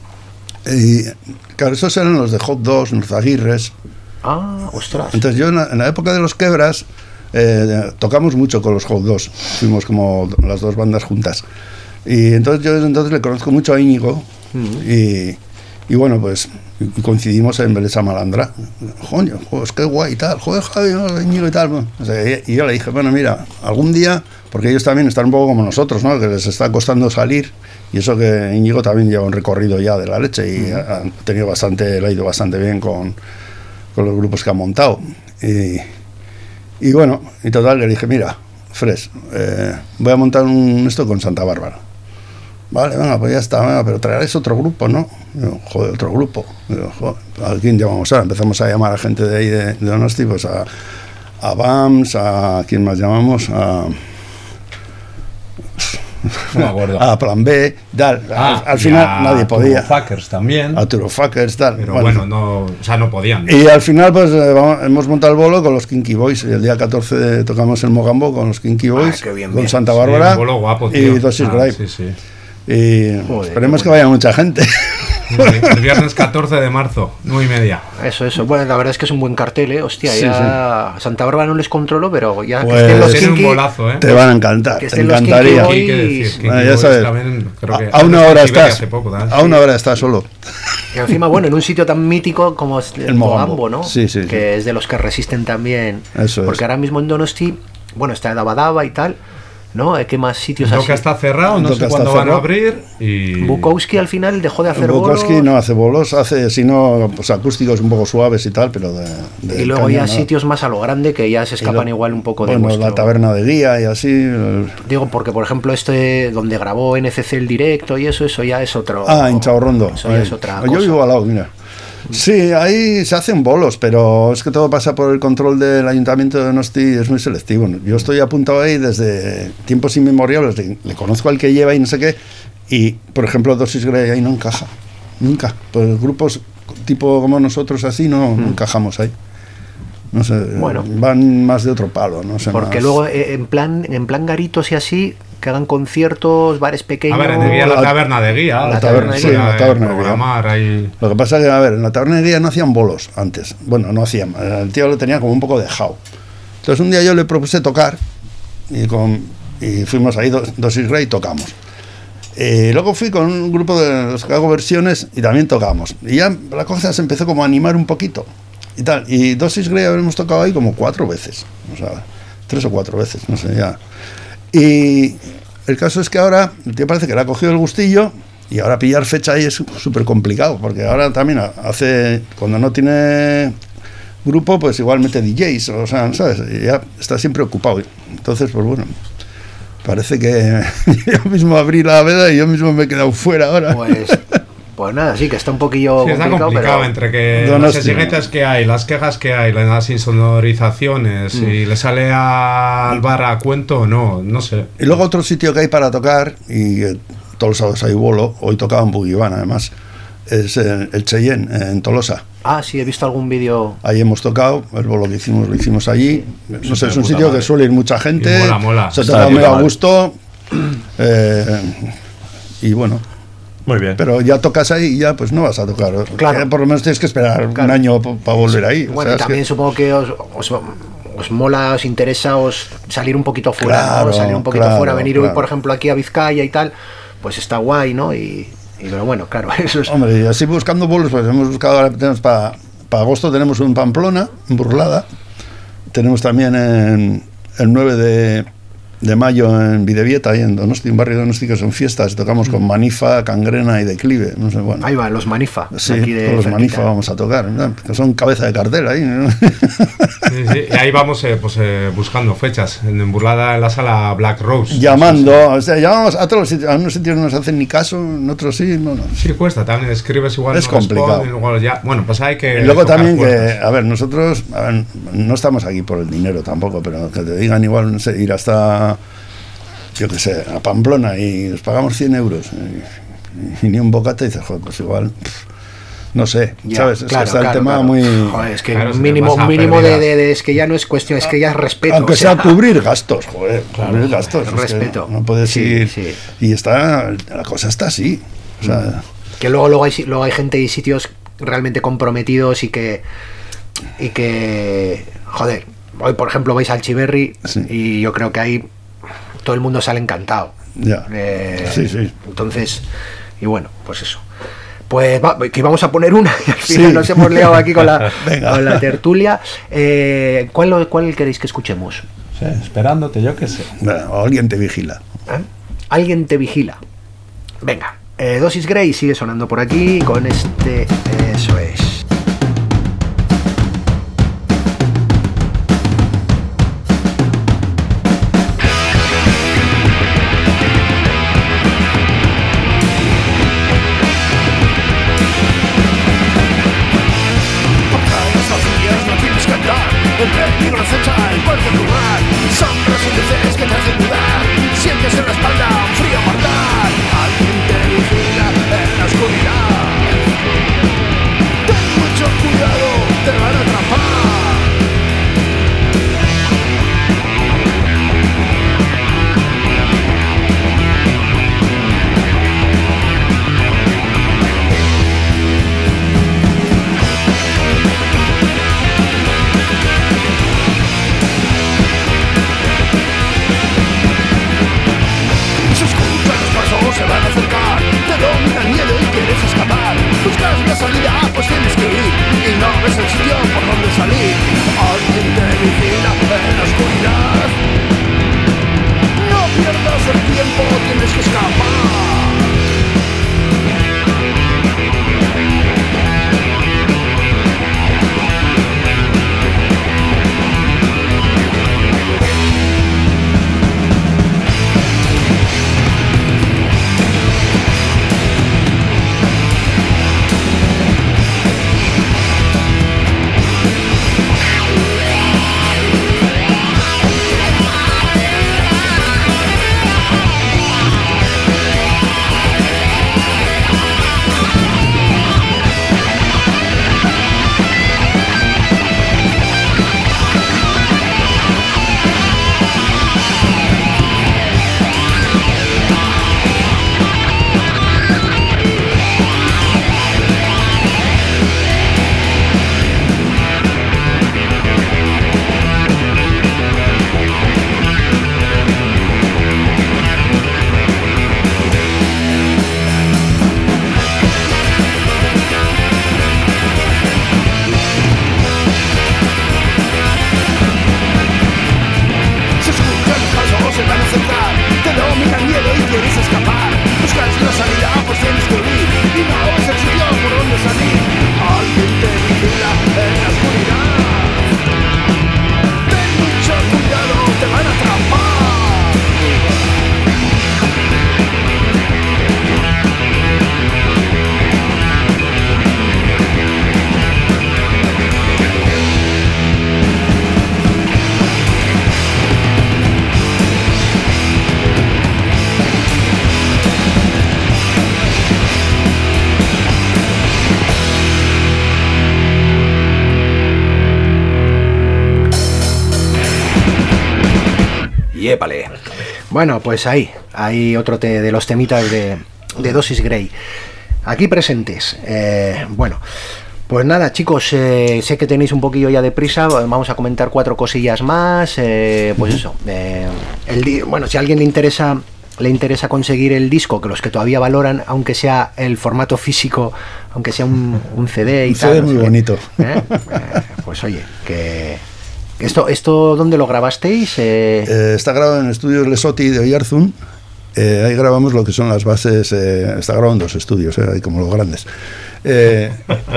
Speaker 3: Y claro, esos eran los de Hot Dogs, Norzaguirres.
Speaker 1: Ah, ostras.
Speaker 3: Entonces yo en la, en la época de los Quebras eh, tocamos mucho con los Hot Dogs. Fuimos como las dos bandas juntas. Y entonces yo desde entonces le conozco mucho a Íñigo. Y, y bueno, pues y coincidimos en Belesa Malandra. Coño, pues qué guay y tal. Joder, Javi, no, Íñigo y tal. Bueno, o sea, y, y yo le dije, bueno, mira, algún día, porque ellos también están un poco como nosotros, ¿no? Que les está costando salir. Y eso que Íñigo también lleva un recorrido ya de la leche y ha, ha tenido bastante, le ha ido bastante bien con, con los grupos que han montado. Y, y bueno, y total, le dije, mira, Fres, eh, voy a montar un esto con Santa Bárbara. Vale, venga, pues ya está, venga, pero traerás otro grupo, ¿no? Digo, joder, otro grupo. Digo, joder, ¿a quién llamamos ahora? Empezamos a llamar a gente de ahí de, de Donosti, pues a, a B A M S, a quién más llamamos, a,
Speaker 5: no me acuerdo.
Speaker 3: a Plan B, tal.
Speaker 5: Ah,
Speaker 3: al, al
Speaker 5: y
Speaker 3: final
Speaker 5: a
Speaker 3: nadie podía.
Speaker 5: Fuckers también.
Speaker 3: A Turofuckers, tal.
Speaker 5: Pero bueno, no, o sea, no podían.
Speaker 3: Y al final, pues eh, vamos- hemos montado el bolo con los Kinky Boys. Y el día catorce de- tocamos en Mogambo con los Kinky Boys,
Speaker 1: qué bien,
Speaker 3: con
Speaker 1: bien.
Speaker 3: Santa
Speaker 5: Sí,
Speaker 3: Bárbara
Speaker 5: un bolo guapo, tío.
Speaker 3: y Dosis
Speaker 5: Ah,
Speaker 3: Gripe.
Speaker 5: sí, sí.
Speaker 3: Y
Speaker 1: Joder,
Speaker 3: esperemos
Speaker 1: qué
Speaker 3: que vaya mucha gente.
Speaker 5: El viernes catorce de marzo, nueve y media.
Speaker 1: Eso, eso. Bueno, la verdad es que es un buen cartel, ¿eh? Hostia,
Speaker 3: Sí,
Speaker 1: ya... Santa Bárbara no les controlo, pero ya
Speaker 3: Pues-
Speaker 1: que estén los
Speaker 5: Tiene un
Speaker 1: Kinky...
Speaker 5: bolazo, ¿eh?
Speaker 3: Te van a encantar,
Speaker 1: Que
Speaker 3: te
Speaker 1: estén los
Speaker 3: encantaría.
Speaker 1: Kinky
Speaker 5: ¿Qué hay que
Speaker 1: Boys.
Speaker 5: decir? Kinky
Speaker 3: Ah, ya
Speaker 5: Boys
Speaker 3: sabes.
Speaker 5: también, creo que
Speaker 3: A, a una hora
Speaker 5: antes de Iberia
Speaker 3: estás.
Speaker 5: hace poco, ¿verdad?
Speaker 3: A una hora estás solo.
Speaker 1: Y encima, bueno, en un sitio tan mítico como es el
Speaker 3: Mogambo.
Speaker 1: Mogambo, ¿no?
Speaker 3: Sí, sí, sí.
Speaker 1: Que es de los que resisten también.
Speaker 3: Eso es.
Speaker 1: Porque ahora mismo en Donosti, bueno, está Daba Daba y tal, ¿no? ¿Qué más sitios así?
Speaker 5: Doca está cerrado, no
Speaker 3: Doca
Speaker 5: sé
Speaker 3: está
Speaker 5: cuándo van a
Speaker 3: cerrado.
Speaker 5: abrir. Y
Speaker 1: Bukowski al final dejó de hacer
Speaker 3: Bukowski
Speaker 1: bolos.
Speaker 3: no hace bolos, hace sino pues, acústicos un poco suaves y tal, pero de, de
Speaker 1: Y luego
Speaker 3: caña,
Speaker 1: ya
Speaker 3: nada.
Speaker 1: sitios más a lo grande que ya se
Speaker 3: Y
Speaker 1: escapan
Speaker 3: lo-
Speaker 1: igual un poco de
Speaker 3: bueno,
Speaker 1: vuestro...
Speaker 3: la taberna de guía y así. el-
Speaker 1: Digo, porque por ejemplo este donde grabó N C C el directo y eso, eso ya es otro...
Speaker 3: Ah, en Chaborrondo.
Speaker 1: Eso ya
Speaker 3: Ahí.
Speaker 1: es otra
Speaker 3: Yo
Speaker 1: cosa.
Speaker 3: vivo al lado, mira. Sí, ahí se hacen bolos, pero es que todo pasa por el control del ayuntamiento de Donosti, es muy selectivo. Yo estoy apuntado ahí desde tiempos inmemoriales, le, le conozco al que lleva y no sé qué, y por ejemplo Dosis Grey ahí no encaja, nunca. Pues grupos tipo como nosotros así no, no encajamos ahí. No sé,
Speaker 1: Bueno.
Speaker 3: van más de otro palo, no sé.
Speaker 1: Porque
Speaker 3: más.
Speaker 1: luego eh, en plan en plan garitos y así, que hagan conciertos, bares
Speaker 5: a
Speaker 1: pequeños...
Speaker 5: ver, en guía la
Speaker 3: La-
Speaker 5: taberna de guía.
Speaker 1: la
Speaker 5: la
Speaker 1: taberna de
Speaker 3: sí,
Speaker 1: guía.
Speaker 3: la taberna de guía.
Speaker 5: programar ahí.
Speaker 3: Lo que pasa es que, a ver, en la taberna de guía no hacían bolos antes. Bueno, no hacían. El tío lo tenía como un poco dejado. Entonces un día yo le propuse tocar y, con, y fuimos ahí, dos, Dosis Grey, y tocamos. Y luego fui con un grupo de los que hago versiones y también tocamos. Y ya la cosa se empezó como a animar un poquito. Y tal. Y Dosis Grey habremos tocado ahí como cuatro veces. O sea, tres o cuatro veces, no sé, ya. Y el caso es que ahora el tío parece que le ha cogido el gustillo y ahora pillar fecha ahí es súper complicado, porque ahora también hace, cuando no tiene grupo, pues igual mete D Js, o sea, ¿sabes? Y ya está siempre ocupado. Entonces, pues bueno, parece que yo mismo abrí la veda y yo mismo me he quedado fuera ahora.
Speaker 1: Pues, pues nada, sí, que está un poquillo
Speaker 5: Sí, está
Speaker 1: complicado,
Speaker 5: complicado
Speaker 1: pero...
Speaker 5: entre que
Speaker 3: Donosti.
Speaker 5: las exigencias que hay, las quejas que hay, las insonorizaciones, y le sale al bar a cuento o no, no sé.
Speaker 3: Y luego otro sitio que hay para tocar, y eh, todos los sábados hay bolo, hoy tocaba en Bugibán además, es el, el Cheyenne, en Tolosa.
Speaker 1: Ah, sí, he visto algún vídeo...
Speaker 3: Ahí hemos tocado, el bolo que hicimos lo hicimos allí. No sé, es un
Speaker 5: puta
Speaker 3: sitio
Speaker 5: madre.
Speaker 3: que suele ir mucha gente.
Speaker 5: Y mola, mola.
Speaker 3: Se
Speaker 4: Está
Speaker 3: toca
Speaker 4: de
Speaker 3: muy
Speaker 4: puta
Speaker 3: a
Speaker 4: madre.
Speaker 3: gusto. eh, y bueno,
Speaker 4: Muy bien.
Speaker 3: pero ya tocas ahí y ya pues no vas a tocar.
Speaker 1: Claro.
Speaker 3: Ya por lo menos tienes que esperar
Speaker 1: Claro.
Speaker 3: un año para volver ahí. O
Speaker 1: Bueno,
Speaker 3: sea,
Speaker 1: y
Speaker 3: es
Speaker 1: también
Speaker 3: que-
Speaker 1: supongo que os, os- os mola, os interesa os salir un poquito fuera,
Speaker 3: Claro,
Speaker 1: ¿no? Salir un poquito
Speaker 3: claro,
Speaker 1: fuera, venir
Speaker 3: claro.
Speaker 1: hoy, por ejemplo, aquí a Vizcaya y tal, pues está guay, ¿no? Y, y pero bueno, claro, eso es...
Speaker 3: Hombre, y así buscando vuelos, pues hemos buscado, ahora tenemos para para agosto tenemos un Pamplona, en Burlada, tenemos también en el nueve de, de mayo en Videvieta, ahí en Donosti, un barrio de Donosti que son fiestas, tocamos con Manifa, Cangrena y Declive, no sé, bueno.
Speaker 1: Ahí va, los Manifa,
Speaker 3: Sí,
Speaker 1: aquí de
Speaker 3: con los
Speaker 1: cerquita.
Speaker 3: Manifa vamos a tocar, ¿no? Que son cabeza de cartel ahí, ¿no?
Speaker 5: Sí, sí, y ahí vamos eh, pues, eh, buscando fechas. En, en Burlada, en la sala Black Rose.
Speaker 3: Llamando, o sea, llamamos a todos los sitios, a unos sitios no nos hacen ni caso, en otros sí, no, no.
Speaker 5: Sí, cuesta, también escribes igual.
Speaker 3: Es
Speaker 5: no
Speaker 3: complicado.
Speaker 5: responden, igual ya, bueno, pues hay que.
Speaker 3: Y luego
Speaker 5: tocar
Speaker 3: también
Speaker 5: puertas.
Speaker 3: que, a ver, nosotros a ver, no estamos aquí por el dinero tampoco, pero que te digan igual, no sé, ir hasta, yo qué sé, a Pamplona y nos pagamos cien euros y, y ni un bocata y dices, joder, pues igual, pff, no sé,
Speaker 1: Ya,
Speaker 3: ¿sabes? Es
Speaker 1: claro,
Speaker 3: que está
Speaker 1: claro,
Speaker 3: el tema
Speaker 1: claro.
Speaker 3: muy...
Speaker 1: Joder, es que
Speaker 5: Claro, si
Speaker 1: un
Speaker 5: te
Speaker 1: mínimo,
Speaker 5: vas a
Speaker 1: un mínimo de,
Speaker 5: pérdidas.
Speaker 1: de, de- es que ya no es cuestión, es que ya es respeto.
Speaker 3: Aunque
Speaker 1: o sea,
Speaker 3: sea cubrir gastos, joder, cubrir gastos. es que
Speaker 1: respeto.
Speaker 3: no puedes
Speaker 1: Sí,
Speaker 3: ir...
Speaker 1: sí.
Speaker 3: Y está, la cosa está así. O sea,
Speaker 1: que luego, luego, hay, si- luego hay gente y sitios realmente comprometidos y que y que joder, hoy por ejemplo vais al Chiverri
Speaker 3: Sí.
Speaker 1: y yo creo que ahí todo el mundo sale encantado.
Speaker 3: ya.
Speaker 1: Eh,
Speaker 3: Sí, sí.
Speaker 1: Entonces, y bueno, pues eso. Pues va, que vamos a poner una y al final
Speaker 3: Sí.
Speaker 1: nos hemos liado aquí con la,
Speaker 3: Venga.
Speaker 1: con la tertulia. Eh, ¿cuál, lo- ¿Cuál queréis que escuchemos?
Speaker 4: Sí, esperándote, yo qué sé.
Speaker 3: Bueno, o alguien te vigila.
Speaker 1: ¿Eh? Alguien te vigila. Venga, eh, Dosis Grey sigue sonando por aquí con este. Eso es.
Speaker 2: Las vacías no tienes que andar, el peligro acecha en cualquier lugar. Sombras y luces que te hacen dudar, sientes en la espalda un frío mortal. Alguien te vigila en la oscuridad. Ten mucho cuidado, te van a atrapar. Se escuchan los pasos, se van a acercar. Te domina el miedo y quieres escapar. Buscas la salida, pues tienes que ir. Y no ves el sitio por donde salir. Alguien te vigila en la oscuridad. No pierdas el tiempo, tienes que escapar. Se escuchan los pasos, se van a acercar. Te domina el miedo y quieres escapar. Buscas la salida, pues tienes que huir. Y no ves el sitio por donde salir. Alguien te vigila en la oscuridad. Ten mucho cuidado, te van a atrapar.
Speaker 1: Yépale. Bueno, pues ahí, hay otro te- de los temitas de, de Dosis Grey. Aquí presentes. Eh, bueno, Pues nada, chicos, eh, sé que tenéis un poquillo ya de prisa, vamos a comentar cuatro cosillas más, eh, pues eso, eh, el di- bueno, si a alguien le interesa le interesa conseguir el disco, que los que todavía valoran, aunque sea el formato físico, aunque sea un, un C D y
Speaker 3: Un
Speaker 1: tal.
Speaker 3: C D
Speaker 1: no
Speaker 3: muy
Speaker 1: sé qué,
Speaker 3: bonito.
Speaker 1: ¿eh? Eh, pues oye, que esto, esto ¿dónde lo grabasteis? Eh,
Speaker 3: Eh, está grabado en estudios Lesotti de Oyarzún. Eh, ahí grabamos lo que son las bases. Eh, está grabado en dos estudios, eh, ahí como los grandes. Eh,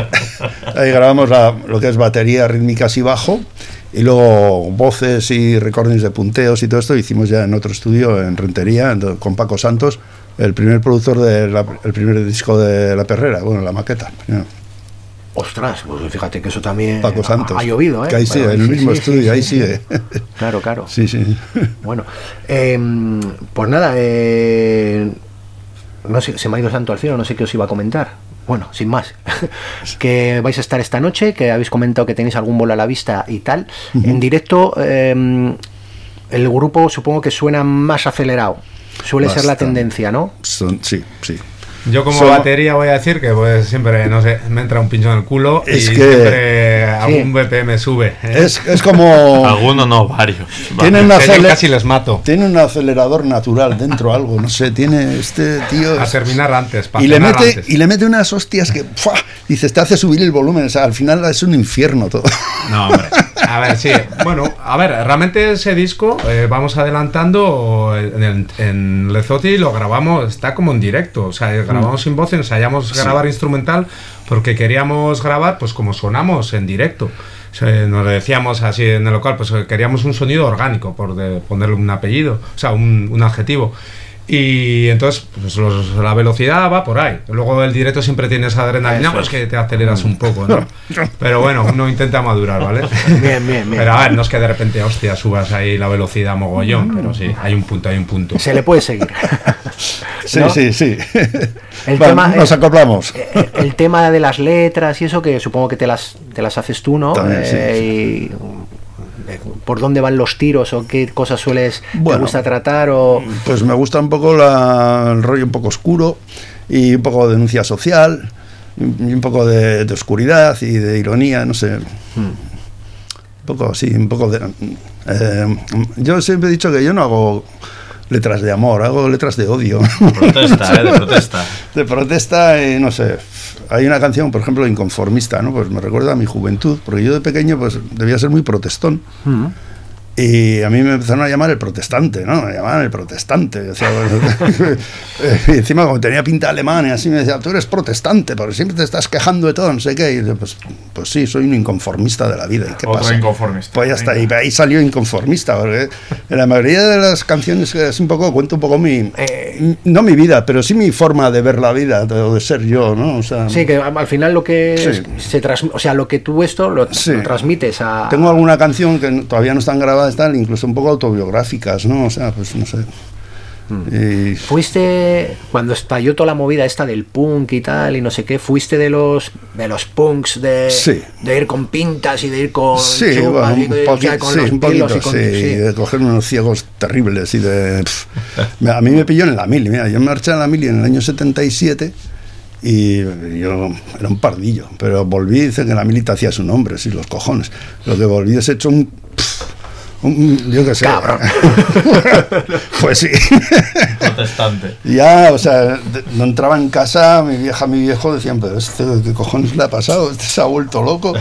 Speaker 3: ahí grabamos la- lo que es batería, rítmicas y bajo. Y luego voces y recordings de punteos y todo esto hicimos ya en otro estudio en Rentería, en- con Paco Santos, el primer productor del primer disco de La Perrera, bueno, la maqueta. Ya.
Speaker 1: ostras, pues fíjate que eso también
Speaker 3: Paco Santos.
Speaker 1: ha, ha llovido, ¿eh?
Speaker 3: Que ahí sigue,
Speaker 1: Pero
Speaker 3: en el
Speaker 1: sí,
Speaker 3: mismo
Speaker 1: sí,
Speaker 3: estudio,
Speaker 1: sí,
Speaker 3: ahí
Speaker 1: sí.
Speaker 3: sigue.
Speaker 1: Claro, claro.
Speaker 3: Sí, sí.
Speaker 1: Bueno, eh, pues nada, eh, no sé, se me ha ido santo al cielo, no sé qué os iba a comentar. Bueno, sin más, que vais a estar esta noche, que habéis comentado que tenéis algún bolo a la vista y tal. En directo, eh, el grupo supongo que suena más acelerado. Suele ser la
Speaker 3: Bastante.
Speaker 1: tendencia, ¿no?
Speaker 3: Son, sí, sí.
Speaker 5: Yo como
Speaker 3: Somos-
Speaker 5: batería voy a decir que pues siempre, no sé, me entra un pincho en el culo
Speaker 3: Es
Speaker 5: y
Speaker 3: que-
Speaker 5: siempre algún B P M sube. ¿eh?
Speaker 3: Es, es como...
Speaker 4: Alguno no, varios.
Speaker 3: Tienen
Speaker 5: En
Speaker 3: una
Speaker 5: serio,
Speaker 3: acele-
Speaker 5: casi les mato.
Speaker 3: Tiene un acelerador natural dentro, algo, no sé, tiene este tío...
Speaker 5: A
Speaker 3: es-
Speaker 5: terminar antes, para
Speaker 3: y le
Speaker 5: cenar
Speaker 3: mete
Speaker 5: antes.
Speaker 3: y le mete unas hostias que ¡fua! Dices, te hace subir el volumen, o sea, al final es un infierno todo.
Speaker 5: No, hombre. A ver, sí. Bueno, a ver, realmente ese disco, eh, vamos adelantando en, el- en Lezotti, lo grabamos, está como en directo. O sea, grabamos sin voz, ensayamos grabar instrumental porque queríamos grabar pues como sonamos en directo. O sea, nos decíamos así en el local, pues queríamos un sonido orgánico, por de- ponerle un apellido, o sea, un, un adjetivo. Y entonces, pues los- la velocidad va por ahí. Luego el directo siempre tiene esa adrenalina,
Speaker 1: Eso
Speaker 5: pues
Speaker 1: es.
Speaker 5: que te aceleras un poco, ¿no? Pero bueno, uno intenta madurar, ¿vale?
Speaker 1: Bien, bien, bien.
Speaker 5: Pero a ver, no es que de repente, hostia, subas ahí la velocidad mogollón, pero sí, hay un punto, hay un punto.
Speaker 1: Se le puede seguir.
Speaker 3: Sí,
Speaker 1: ¿No?
Speaker 3: sí, sí.
Speaker 1: El
Speaker 3: Vale,
Speaker 1: tema-
Speaker 3: nos
Speaker 1: eh,
Speaker 3: acoplamos.
Speaker 1: Eh, El tema de las letras y eso, que supongo que te las, te las haces tú, ¿no?
Speaker 3: También, sí,
Speaker 1: Eh, y, eh, ¿por dónde van los tiros o qué cosas sueles
Speaker 3: Bueno.
Speaker 1: te gusta tratar? O
Speaker 3: Pues me gusta un poco la- el rollo un poco oscuro y un poco de denuncia social y un poco de, de oscuridad y de ironía, no sé. Un poco así, un poco de... eh, yo siempre he dicho que yo no hago letras de amor, hago letras de odio.
Speaker 4: Protesta, ¿eh? De protesta.
Speaker 3: De protesta y no sé. Hay una canción, por ejemplo, Inconformista, ¿no? Pues me recuerda a mi juventud, porque yo de pequeño pues debía ser muy protestón. Y a mí me empezaron a llamar el protestante, ¿no? Me llamaban el protestante. O sea, bueno, y encima, como tenía pinta alemana y así, me decía, tú eres protestante, porque siempre te estás quejando de todo, no sé qué. Y yo, pues, pues sí, soy un inconformista de la vida. ¿Y qué
Speaker 6: Otro
Speaker 3: pasa?
Speaker 6: inconformista.
Speaker 3: Pues ya está, y ahí salió inconformista, porque en la mayoría de las canciones es un poco, cuento un poco mi,
Speaker 1: Eh.
Speaker 3: no mi vida, pero sí mi forma de ver la vida, de, de ser yo, ¿no? O sea,
Speaker 1: sí, que al final lo que
Speaker 3: Sí.
Speaker 1: es- se transm- o sea, lo que tú esto lo,
Speaker 3: Sí.
Speaker 1: lo transmites a
Speaker 3: tengo alguna canción que no- todavía no están grabadas, tal, incluso un poco autobiográficas, ¿no? O sea, pues no sé. Y
Speaker 1: Fuiste cuando estalló toda la movida esta del punk y tal y no sé qué, fuiste de los de los punks de,
Speaker 3: Sí.
Speaker 1: de ir con pintas y de ir con
Speaker 3: sí,
Speaker 1: chupas
Speaker 3: bueno,
Speaker 1: y
Speaker 3: un,
Speaker 1: de- o
Speaker 3: poqui-
Speaker 1: sea, con
Speaker 3: sí,
Speaker 1: los
Speaker 3: un
Speaker 1: pelos
Speaker 3: poquito,
Speaker 1: y con-
Speaker 3: sí,
Speaker 1: sí.
Speaker 3: de coger unos ciegos terribles y de... pff. a mí me pilló en la mili, mira, yo me marché en la mili en el año setenta y siete y yo era un pardillo, pero volví, dice que en la mili te hacías un hombre, sí, los cojones. Lo que volví es hecho un... pff, un- yo qué sé.
Speaker 1: Cabrón.
Speaker 3: Pues sí.
Speaker 4: Protestante.
Speaker 3: Ya, o sea, de- no entraba en casa, mi vieja, mi viejo decían, pero este, ¿qué cojones le ha pasado? Este se ha vuelto loco.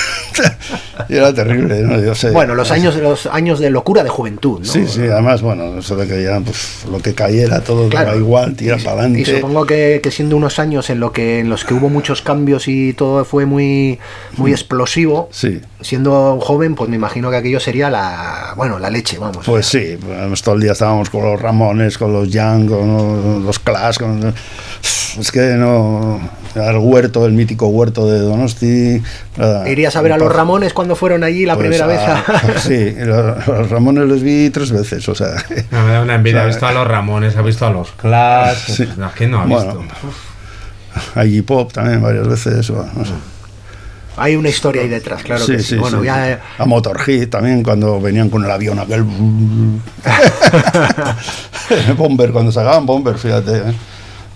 Speaker 3: Y era terrible, ¿no? Yo sé.
Speaker 1: Bueno, los años los años de locura de juventud, ¿no?
Speaker 3: Sí, sí, además, bueno, eso de que ya, pues, lo que cayera, todo
Speaker 1: Claro.
Speaker 3: daba igual, tira para
Speaker 1: Y
Speaker 3: adelante.
Speaker 1: supongo que, que siendo unos años en lo que en los que hubo muchos cambios y todo fue muy muy explosivo,
Speaker 3: Sí,
Speaker 1: siendo joven, pues me imagino que aquello sería la bueno, la leche, vamos.
Speaker 3: pues sí, pues, todo el día estábamos con los Ramones, con los Young, con los Clash, con... Es que no... El huerto, el mítico huerto de Donosti... nada,
Speaker 1: ¿Irías a ver a los Ramones cuando fueron allí la
Speaker 3: Pues,
Speaker 1: primera vez?
Speaker 3: ah,
Speaker 1: a-
Speaker 3: sí, los, los Ramones los vi tres veces, o sea...
Speaker 5: No, me da una envidia.
Speaker 3: O sea,
Speaker 5: Ha visto a los Ramones, ha visto a los Clash.
Speaker 3: Sí.
Speaker 5: No, ¿quién no ha visto?
Speaker 3: Bueno, a Iggy Pop también varias veces, o, no sé.
Speaker 1: Hay una historia ahí detrás, claro
Speaker 3: Sí,
Speaker 1: que sí.
Speaker 3: sí,
Speaker 1: Bueno,
Speaker 3: sí.
Speaker 1: ya eh,
Speaker 3: A Motorhead también, cuando venían con el avión aquel... Bomber, cuando sacaban Bomber, fíjate. ¿eh? O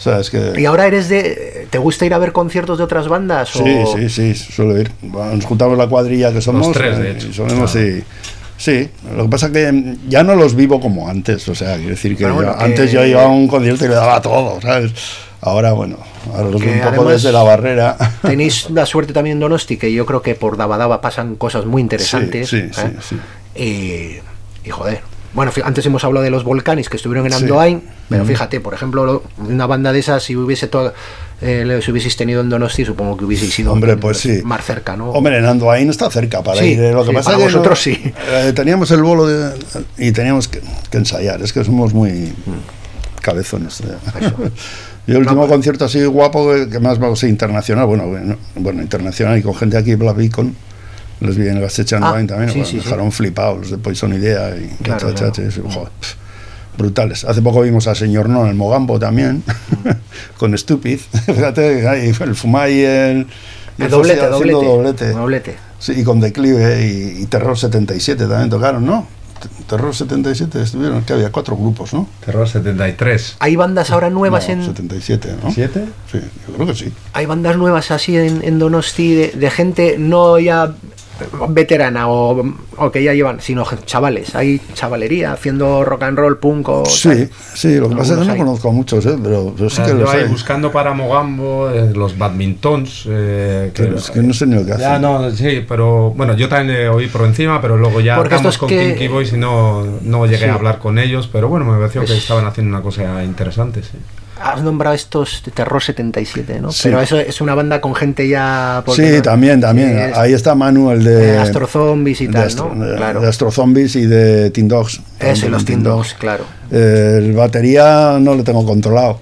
Speaker 3: sea, es que...
Speaker 1: ¿Y ahora eres de... ¿Te gusta ir a ver conciertos de otras bandas?
Speaker 3: Sí,
Speaker 1: o...
Speaker 3: sí, sí, suelo ir. Nos juntamos la cuadrilla que somos.
Speaker 5: Los tres, de
Speaker 3: eh,
Speaker 5: hecho.
Speaker 3: y solemos,
Speaker 5: Claro.
Speaker 3: sí. Sí, lo que pasa es que ya no los vivo como antes, o sea, quiero decir que,
Speaker 1: Pero bueno,
Speaker 3: yo-
Speaker 1: que-
Speaker 3: antes yo iba a un concierto y le daba todo, ¿sabes? Ahora, bueno, ahora los
Speaker 1: Que
Speaker 3: veo un poco
Speaker 1: además
Speaker 3: desde la barrera.
Speaker 1: Tenéis la suerte también en Donosti, que yo creo que por Daba Daba pasan cosas muy interesantes.
Speaker 3: Sí, sí,
Speaker 1: ¿eh?
Speaker 3: sí, sí.
Speaker 1: Y, y joder. Bueno, fí- antes hemos hablado de los Volcanis que estuvieron en
Speaker 3: Sí.
Speaker 1: Andoain, pero
Speaker 3: Ujú.
Speaker 1: fíjate, por ejemplo, lo- una banda de esas, si hubiese todo, eh, les hubieseis tenido en Donosti, supongo que hubieseis ido
Speaker 3: Hombre, pues sí.
Speaker 1: más cerca, ¿no?
Speaker 3: Hombre, en Andoain está cerca para
Speaker 1: Sí,
Speaker 3: ir. eh, Lo que
Speaker 1: sí,
Speaker 3: pasa
Speaker 1: para
Speaker 3: es que
Speaker 1: vosotros
Speaker 3: no-
Speaker 1: sí.
Speaker 3: eh, teníamos el bolo de- y teníamos que, que ensayar. Es que somos muy cabezones. eh. Yo el último concierto así guapo que, que más vamos a internacional, bueno, bueno, bueno, internacional y con gente aquí, Black Beacon, los vi en el Gasteiz Andoain
Speaker 1: Ah,
Speaker 3: también,
Speaker 1: sí,
Speaker 3: bueno,
Speaker 1: sí, sí.
Speaker 3: dejaron flipados los de Poison Idea y
Speaker 1: Claro,
Speaker 3: chachaches, joder, pf, brutales. Hace poco vimos a Señor No en el Mogambo también, con Stupid, fíjate, ahí, el Fumay y el... y
Speaker 1: El
Speaker 3: el
Speaker 1: doblete,
Speaker 3: Fossi haciendo
Speaker 1: doblete,
Speaker 3: doblete.
Speaker 1: doblete.
Speaker 3: Sí, y con Declive y, y Terror setenta y siete también tocaron, ¿no? T- Terror setenta y siete estuvieron, que había cuatro grupos, ¿no?
Speaker 5: Terror setenta y tres.
Speaker 1: ¿Hay bandas ahora nuevas
Speaker 3: No,
Speaker 1: en...
Speaker 3: setenta y siete, ¿no?
Speaker 5: ¿Siete?
Speaker 3: Sí, yo creo que sí.
Speaker 1: Hay bandas nuevas así en, en Donosti de, de gente no ya veterana o, o que ya llevan, sino chavales. Hay chavalería haciendo rock and roll, punk o
Speaker 3: Sí,
Speaker 1: tal.
Speaker 3: sí, lo que pasa es que
Speaker 1: Algunos
Speaker 3: no
Speaker 1: hay.
Speaker 3: conozco a muchos, ¿eh? pero, pero sí
Speaker 5: Ah,
Speaker 3: que
Speaker 5: yo
Speaker 3: los
Speaker 5: ahí
Speaker 3: hay.
Speaker 5: buscando para Mogambo, eh, los badmintons. Eh, que,
Speaker 3: Pero es que no sé ni lo que
Speaker 5: Ya,
Speaker 3: hacen.
Speaker 5: no, sí, pero bueno, yo también eh, oí por encima, pero luego ya
Speaker 1: Porque
Speaker 5: hablamos
Speaker 1: estos
Speaker 5: con
Speaker 1: que-
Speaker 5: Kinky Boys y no, no llegué
Speaker 1: Sí.
Speaker 5: a hablar con ellos, pero bueno, me pareció que
Speaker 1: Es-
Speaker 5: estaban haciendo una cosa interesante, sí.
Speaker 1: Has nombrado estos de Terror setenta y siete, ¿no?
Speaker 3: Sí.
Speaker 1: Pero eso es una banda con gente ya... porque
Speaker 3: Sí,
Speaker 1: no-
Speaker 3: también, también.
Speaker 1: es-
Speaker 3: Ahí está Manu, el de...
Speaker 1: de Astro Zombies y
Speaker 3: de
Speaker 1: tal,
Speaker 3: Astro,
Speaker 1: ¿no?
Speaker 3: de-
Speaker 1: Claro.
Speaker 3: de Astro Zombies y de Teen Dogs.
Speaker 1: Ese, los
Speaker 3: Teen
Speaker 1: Teen Dogs, claro.
Speaker 3: Eh, el batería no lo tengo controlado.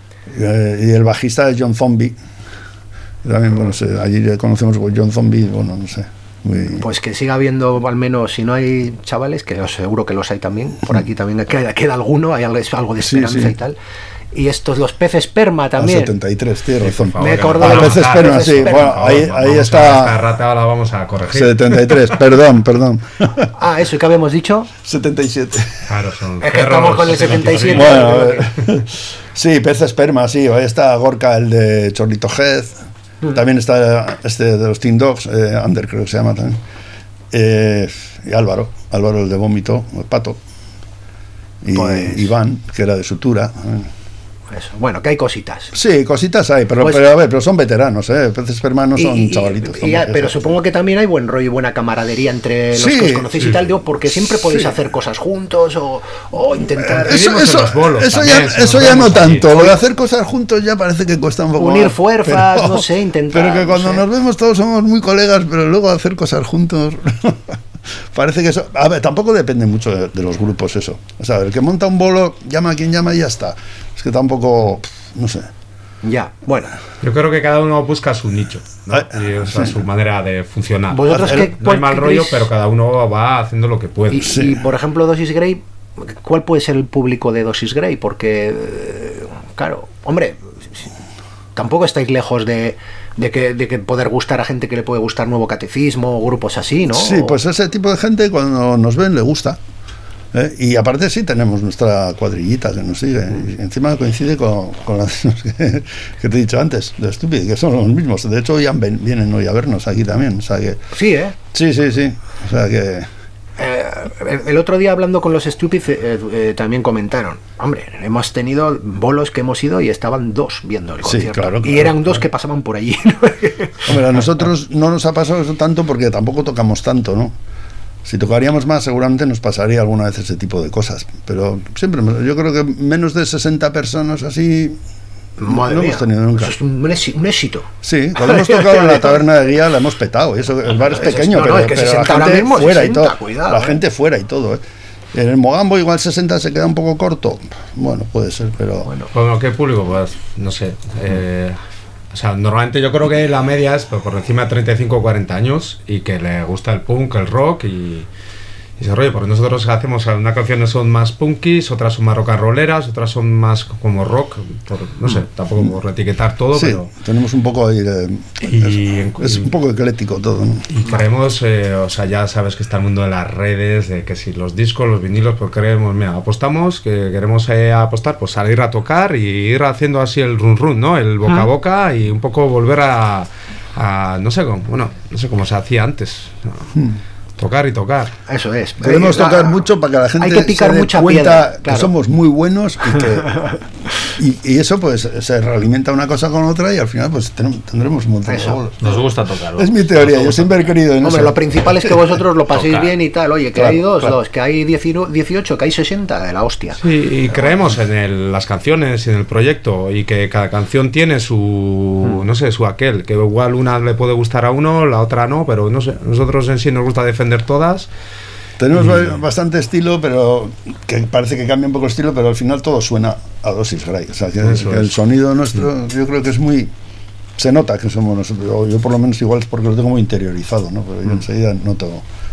Speaker 3: Eh, y el bajista es John Zombie. También, bueno, no sé, allí le conocemos como John Zombie, bueno, no sé. Muy...
Speaker 1: Pues que siga habiendo, al menos, si no hay chavales, que os seguro que los hay también, por aquí también queda, queda alguno, hay algo, algo de
Speaker 3: Sí,
Speaker 1: esperanza
Speaker 3: sí.
Speaker 1: y tal. Y estos, los peces esperma
Speaker 3: Ah,
Speaker 1: también.
Speaker 3: setenta y tres, tienes razón.
Speaker 5: Por
Speaker 1: Me
Speaker 5: favor,
Speaker 1: acuerdo
Speaker 5: que
Speaker 1: de
Speaker 5: nos
Speaker 1: los
Speaker 3: peces
Speaker 5: vamos a-
Speaker 3: esperma,
Speaker 1: peces
Speaker 3: sí,
Speaker 1: esperma.
Speaker 3: bueno,
Speaker 5: Por
Speaker 3: ahí,
Speaker 5: favor,
Speaker 3: ahí
Speaker 5: vamos a-
Speaker 3: está
Speaker 5: Esta rata ahora vamos a corregir.
Speaker 3: setenta y tres, perdón, perdón.
Speaker 1: Ah, eso, ¿y qué habíamos dicho?
Speaker 3: setenta y siete.
Speaker 5: Claro, son
Speaker 1: Es que
Speaker 5: cerros,
Speaker 1: estamos con el
Speaker 5: se
Speaker 1: setenta y siete.
Speaker 3: Bueno, a ver. Sí, pez esperma, sí. Ahí está Gorka, el de Chorlito Head. También está este de los Teen Dogs, eh, Ander creo que se llama también. Eh, y Álvaro, Álvaro el de Vómito, el Pato. Y
Speaker 1: Pues-
Speaker 3: Iván, que era de Sutura.
Speaker 1: Eso. Bueno, que hay cositas.
Speaker 3: Sí, cositas hay, pero,
Speaker 1: Pues-
Speaker 3: pero a ver, pero son veteranos, ¿eh? Pez esperma no son
Speaker 1: Y- y-
Speaker 3: chavalitos.
Speaker 1: y
Speaker 3: son
Speaker 1: ya-
Speaker 3: mayores.
Speaker 1: pero supongo que también hay buen rollo y buena camaradería entre los
Speaker 3: Sí,
Speaker 1: que os conocéis y
Speaker 5: sí.
Speaker 1: tal, digo, porque siempre podéis
Speaker 3: Sí.
Speaker 1: hacer cosas juntos o, o intentar
Speaker 3: Eso,
Speaker 5: Vivimos en
Speaker 3: eso,
Speaker 5: los bolos
Speaker 3: eso
Speaker 5: también,
Speaker 3: ya,
Speaker 5: si nos
Speaker 3: eso ya no
Speaker 5: vemos allí.
Speaker 3: tanto. Lo de hacer cosas juntos ya parece que cuesta un poco
Speaker 1: Unir
Speaker 3: más,
Speaker 1: fuerzas,
Speaker 3: pero-
Speaker 1: no sé, intentar,
Speaker 3: Pero que
Speaker 1: no
Speaker 3: cuando
Speaker 1: sé.
Speaker 3: nos vemos todos somos muy colegas, pero luego hacer cosas juntos. Parece que eso. A ver, tampoco depende mucho de, de los grupos eso. O sea, el que monta un bolo, llama a quien llama y ya está. Es que tampoco. pff, No sé.
Speaker 1: ya, bueno.
Speaker 5: Yo creo que cada uno busca su nicho, ¿no?
Speaker 3: Ah,
Speaker 5: Y o sea,
Speaker 3: sí.
Speaker 5: su manera de funcionar.
Speaker 1: Vosotros
Speaker 5: El-
Speaker 1: qué-
Speaker 5: no hay
Speaker 1: cuál
Speaker 5: mal
Speaker 1: creéis-
Speaker 5: rollo, pero cada uno va haciendo lo que puede.
Speaker 1: Y,
Speaker 3: Sí.
Speaker 1: y, por ejemplo, Dosis Grey, ¿cuál puede ser el público de Dosis Grey? Porque, eh, claro, hombre, tampoco estáis lejos de, de, que, de que poder gustar a gente que le puede gustar Nuevo Catecismo o grupos así, ¿no?
Speaker 3: Sí, pues ese tipo de gente cuando nos ven le gusta. ¿eh? Y aparte sí tenemos nuestra cuadrillita que nos sigue. Y encima coincide con, con las que, que te he dicho antes, de Stupid, que son los mismos. De hecho, hoy han ven- vienen hoy a vernos aquí también. O sea que,
Speaker 1: Sí, ¿eh?
Speaker 3: sí, sí, sí. O sea que...
Speaker 1: Eh, el, el otro día hablando con los Stupid eh, eh, también comentaron, hombre, hemos tenido bolos que hemos ido y estaban dos viendo el
Speaker 3: Sí,
Speaker 1: concierto.
Speaker 3: claro,
Speaker 1: y
Speaker 3: claro,
Speaker 1: eran dos
Speaker 3: claro.
Speaker 1: que pasaban por allí.
Speaker 3: Hombre, a nosotros no nos ha pasado eso tanto porque tampoco tocamos tanto, ¿no? Si tocaríamos más, seguramente nos pasaría alguna vez ese tipo de cosas. Pero siempre, yo creo que menos de sesenta personas así
Speaker 1: Madre
Speaker 3: no
Speaker 1: mía,
Speaker 3: hemos tenido nunca.
Speaker 1: eso es un, éxi- un éxito.
Speaker 3: Sí, cuando hemos tocado en la taberna de guía la hemos petado. Y eso, el bar es
Speaker 1: Eso es-
Speaker 3: pequeño,
Speaker 1: no, no,
Speaker 3: pero,
Speaker 1: es que
Speaker 3: pero la
Speaker 1: sesenta ahora
Speaker 3: gente
Speaker 1: mismo,
Speaker 3: fuera
Speaker 1: sesenta,
Speaker 3: y todo.
Speaker 1: cuidado,
Speaker 3: la
Speaker 1: eh.
Speaker 3: gente fuera y todo. ¿eh? En el Mogambo igual sesenta se queda un poco corto. Bueno, puede ser, pero...
Speaker 1: Bueno,
Speaker 5: Bueno, ¿qué público? Pues no sé. eh, o sea, normalmente yo creo que la media es por por encima de treinta y cinco o cuarenta años y que le gusta el punk, el rock y, y ese rollo, porque nosotros hacemos unas canciones son más punkis, otras son más rock and rolleras, otras son más como rock, por, no sé, tampoco por etiquetar todo,
Speaker 3: sí,
Speaker 5: pero
Speaker 3: tenemos un poco ahí de,
Speaker 5: y,
Speaker 3: es, es un poco ecléctico todo, ¿no?
Speaker 5: Y creemos, eh, o sea, ya sabes que está el mundo de las redes, de que si los discos, los vinilos, pues creemos, mira, apostamos, que queremos eh, apostar, pues salir a tocar y ir haciendo así el run run, ¿no? El boca a boca y un poco volver a, a no sé cómo, bueno, no sé cómo se hacía antes, ¿no? hmm. Tocar y tocar.
Speaker 1: Eso es.
Speaker 3: Queremos eh, tocar mucho para que la gente
Speaker 1: hay que picar
Speaker 3: se dé
Speaker 1: mucha
Speaker 3: cuenta
Speaker 1: piedra,
Speaker 3: que
Speaker 1: claro.
Speaker 3: somos muy buenos y que y, y eso pues se realimenta una cosa con otra y al final pues tenemos, tendremos un montón de bolos.
Speaker 4: Nos gusta tocar.
Speaker 3: Es mi teoría, yo siempre he querido en
Speaker 1: Hombre,
Speaker 3: eso.
Speaker 1: lo principal es que vosotros lo paséis
Speaker 4: Tocar.
Speaker 1: bien y tal. Oye, que
Speaker 3: Claro,
Speaker 1: hay dos,
Speaker 3: claro.
Speaker 1: dos, que hay dieciocho, que hay sesenta, de la hostia.
Speaker 5: Sí, y creemos en el, las canciones y en el proyecto y que cada canción tiene su, mm. no sé, su aquel, que igual una le puede gustar a uno, la otra no, pero no sé, nosotros en sí nos gusta defender todas.
Speaker 3: Tenemos y... bastante estilo, pero que parece que cambia un poco el estilo, pero al final todo suena a Dosis Grey. O sea, que, que el sonido nuestro, yo creo que es muy... Se nota que somos nosotros. Yo, yo por lo menos igual es porque lo tengo muy interiorizado, ¿no? Pero yo mm. enseguida noto...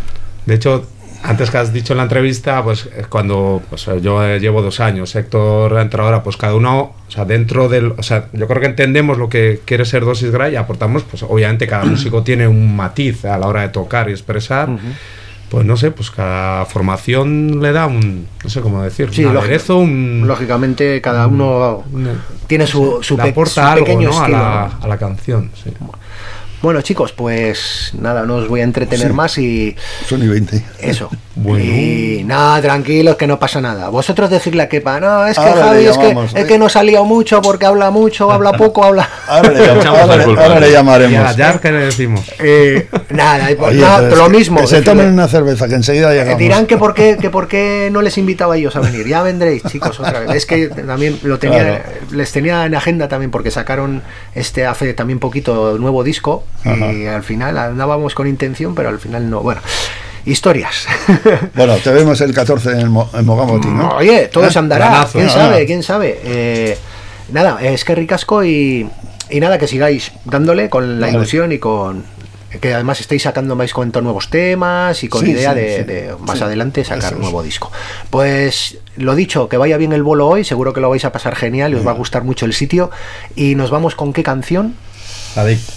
Speaker 5: De hecho, antes que has dicho en la entrevista, pues cuando pues, yo eh, llevo dos años, Héctor entra ahora, pues cada uno, o sea, dentro del... O sea, yo creo que entendemos lo que quiere ser Dosis Grey y aportamos, pues obviamente cada músico tiene un matiz a la hora de tocar y expresar... Uh-huh. Pues no sé, pues cada formación le da un, no sé cómo decir,
Speaker 1: sí,
Speaker 5: un aderezo, un...
Speaker 1: Lógicamente cada uno un, tiene su, su,
Speaker 5: le
Speaker 1: pe-
Speaker 5: aporta
Speaker 1: su
Speaker 5: algo,
Speaker 1: pequeño
Speaker 5: ¿no?
Speaker 1: estilo.
Speaker 5: A la, a la canción, sí.
Speaker 1: Bueno, chicos, pues nada, no os voy a entretener sí. más y...
Speaker 3: Son y veinte.
Speaker 1: Eso.
Speaker 5: Bueno.
Speaker 1: Y nada, tranquilos, que no pasa nada. Vosotros decirle a Kepa, no, es que
Speaker 3: ahora
Speaker 1: Javi es que,
Speaker 3: llamamos,
Speaker 1: es que nos ha liado mucho porque habla mucho, habla poco, habla...
Speaker 3: Ahora le, llamo, ahora, ahora, ahora le llamaremos.
Speaker 5: Ya, ya, ¿qué le decimos?
Speaker 1: Eh, nada,
Speaker 3: Oye,
Speaker 1: nada lo mismo.
Speaker 3: Que se tomen una cerveza, que enseguida llegamos.
Speaker 1: Dirán que por qué, que por qué no les invitaba a ellos a venir. Ya vendréis, chicos, otra vez. Es que también lo tenía, claro. les tenía en agenda también porque sacaron este hace también poquito nuevo disco. Ajá. Y al final andábamos con intención, pero al final no. Bueno, historias.
Speaker 3: Bueno, te vemos el catorce en, Mo, en Mogamoti, ¿no?
Speaker 1: Oye, todo ¿Eh? se andará.
Speaker 5: Planazo,
Speaker 1: ¿Quién
Speaker 5: no,
Speaker 1: sabe?
Speaker 5: no.
Speaker 1: ¿Quién sabe? Eh, nada, es que ricasco y, y nada, que sigáis dándole con la vale. ilusión y con... que además estáis sacando más cuanto nuevos temas y con
Speaker 3: sí,
Speaker 1: idea
Speaker 3: sí,
Speaker 1: de,
Speaker 3: sí,
Speaker 1: de más
Speaker 3: sí,
Speaker 1: adelante sacar un nuevo
Speaker 3: es.
Speaker 1: disco. Pues lo dicho, que vaya bien el bolo hoy, seguro que lo vais a pasar genial y os va a gustar mucho el sitio. Y nos vamos con qué canción.
Speaker 5: Adicto.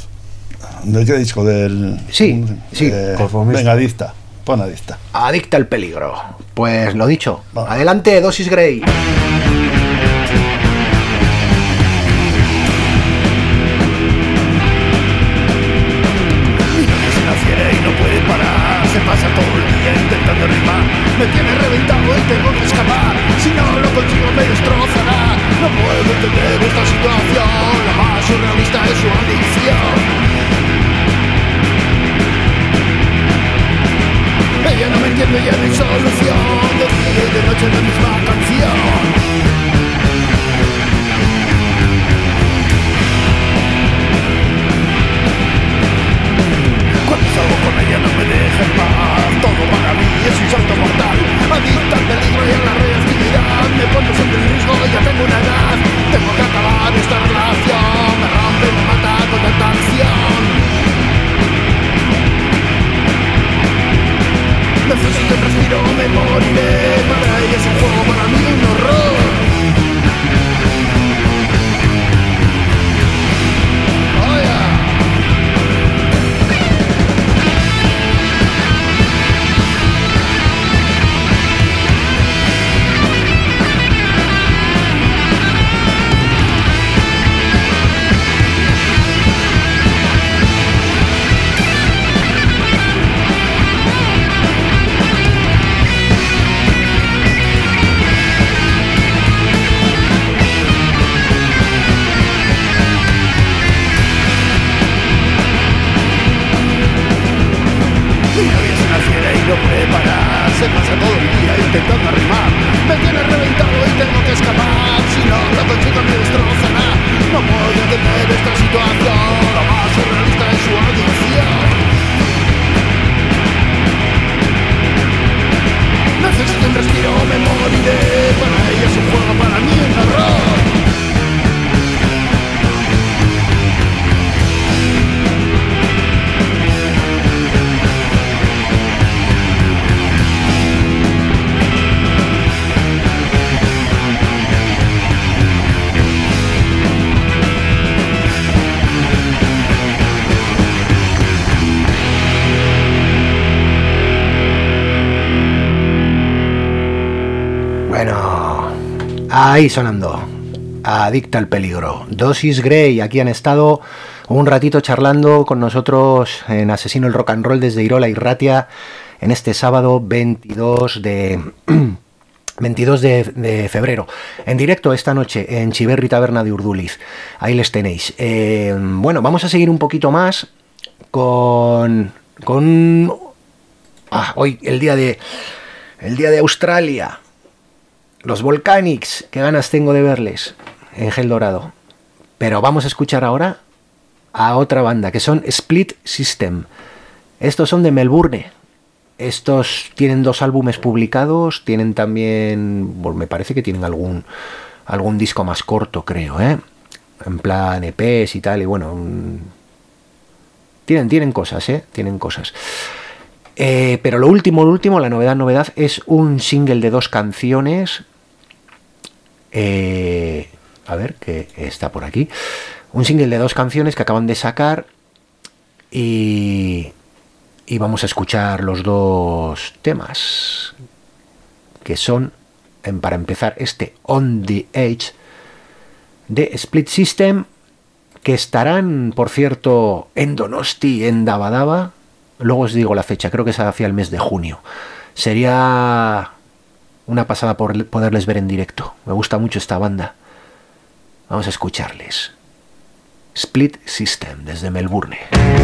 Speaker 3: ¿De qué disco? Del...
Speaker 1: Sí, sí.
Speaker 3: Eh, venga, Adicta. Pon Adicta.
Speaker 1: Adicta al peligro. Pues lo dicho.
Speaker 3: Vamos.
Speaker 1: Adelante, Dosis Grey.
Speaker 2: Se pasa todo el día intentando rimar. Me tiene reventado y tengo que escapar. Si no lo consigo me destrozará. No puedo entender esta situación. La más surrealista es su adicción. Ella no me entiende y ya no hay solución. De día y de noche la misma canción.
Speaker 1: Ahí sonando. Adicta al peligro. Dosis Grey, aquí han estado un ratito charlando con nosotros en Asesino el Rock and Roll desde Irola y Ratia en este sábado veintidós de febrero. En directo esta noche en Chiverri Taberna de Urduliz. Ahí les tenéis. Eh, bueno, vamos a seguir un poquito más con... con ah, hoy, el día de... el día de Australia. Los Volcanics, qué ganas tengo de verles en Gel Dorado. Pero vamos a escuchar ahora a otra banda, que son Split System. Estos son de Melbourne. Estos tienen dos álbumes publicados, tienen también, bueno, me parece que tienen algún algún disco más corto, creo, ¿eh? En plan E Pes y tal, y bueno, um, tienen, tienen cosas, ¿eh? Tienen cosas. Eh, pero lo último, lo último, la novedad, novedad, es un single de dos canciones. Eh, a ver, que está por aquí. Un single de dos canciones que acaban de sacar y, y vamos a escuchar los dos temas, que son, en, para empezar, este On The Edge de Split System, que estarán, por cierto, en Donosti, en Dabadaba. Luego os digo la fecha, creo que es hacia el mes de junio. Sería una pasada por poderles ver en directo. Me gusta mucho esta banda. Vamos a escucharles. Split System, desde Melbourne.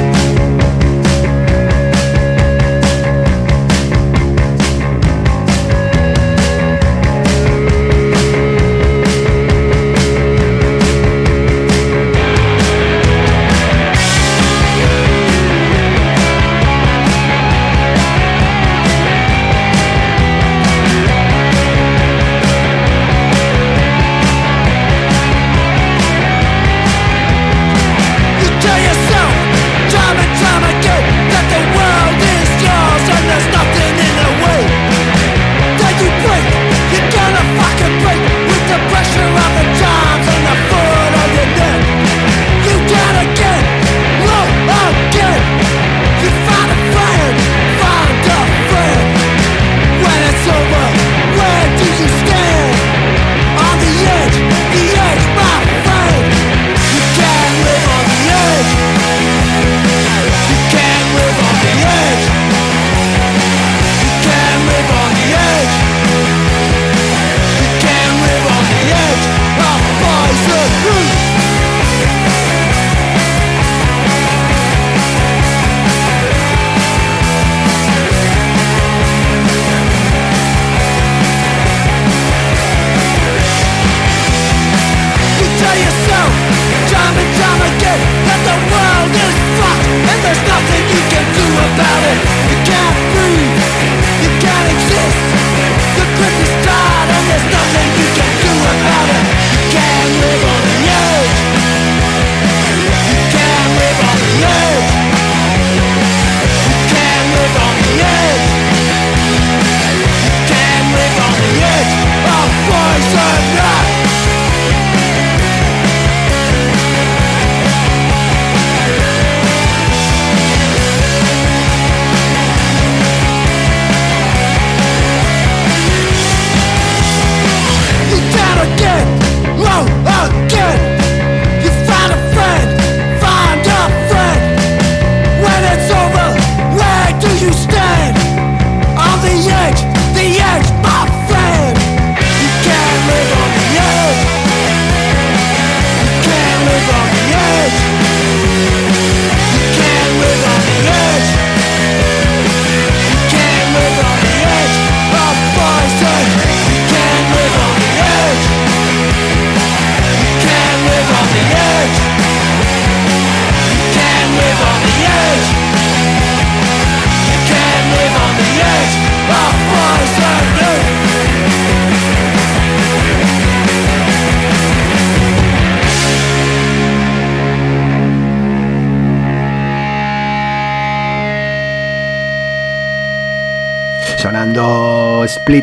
Speaker 1: Sonando Split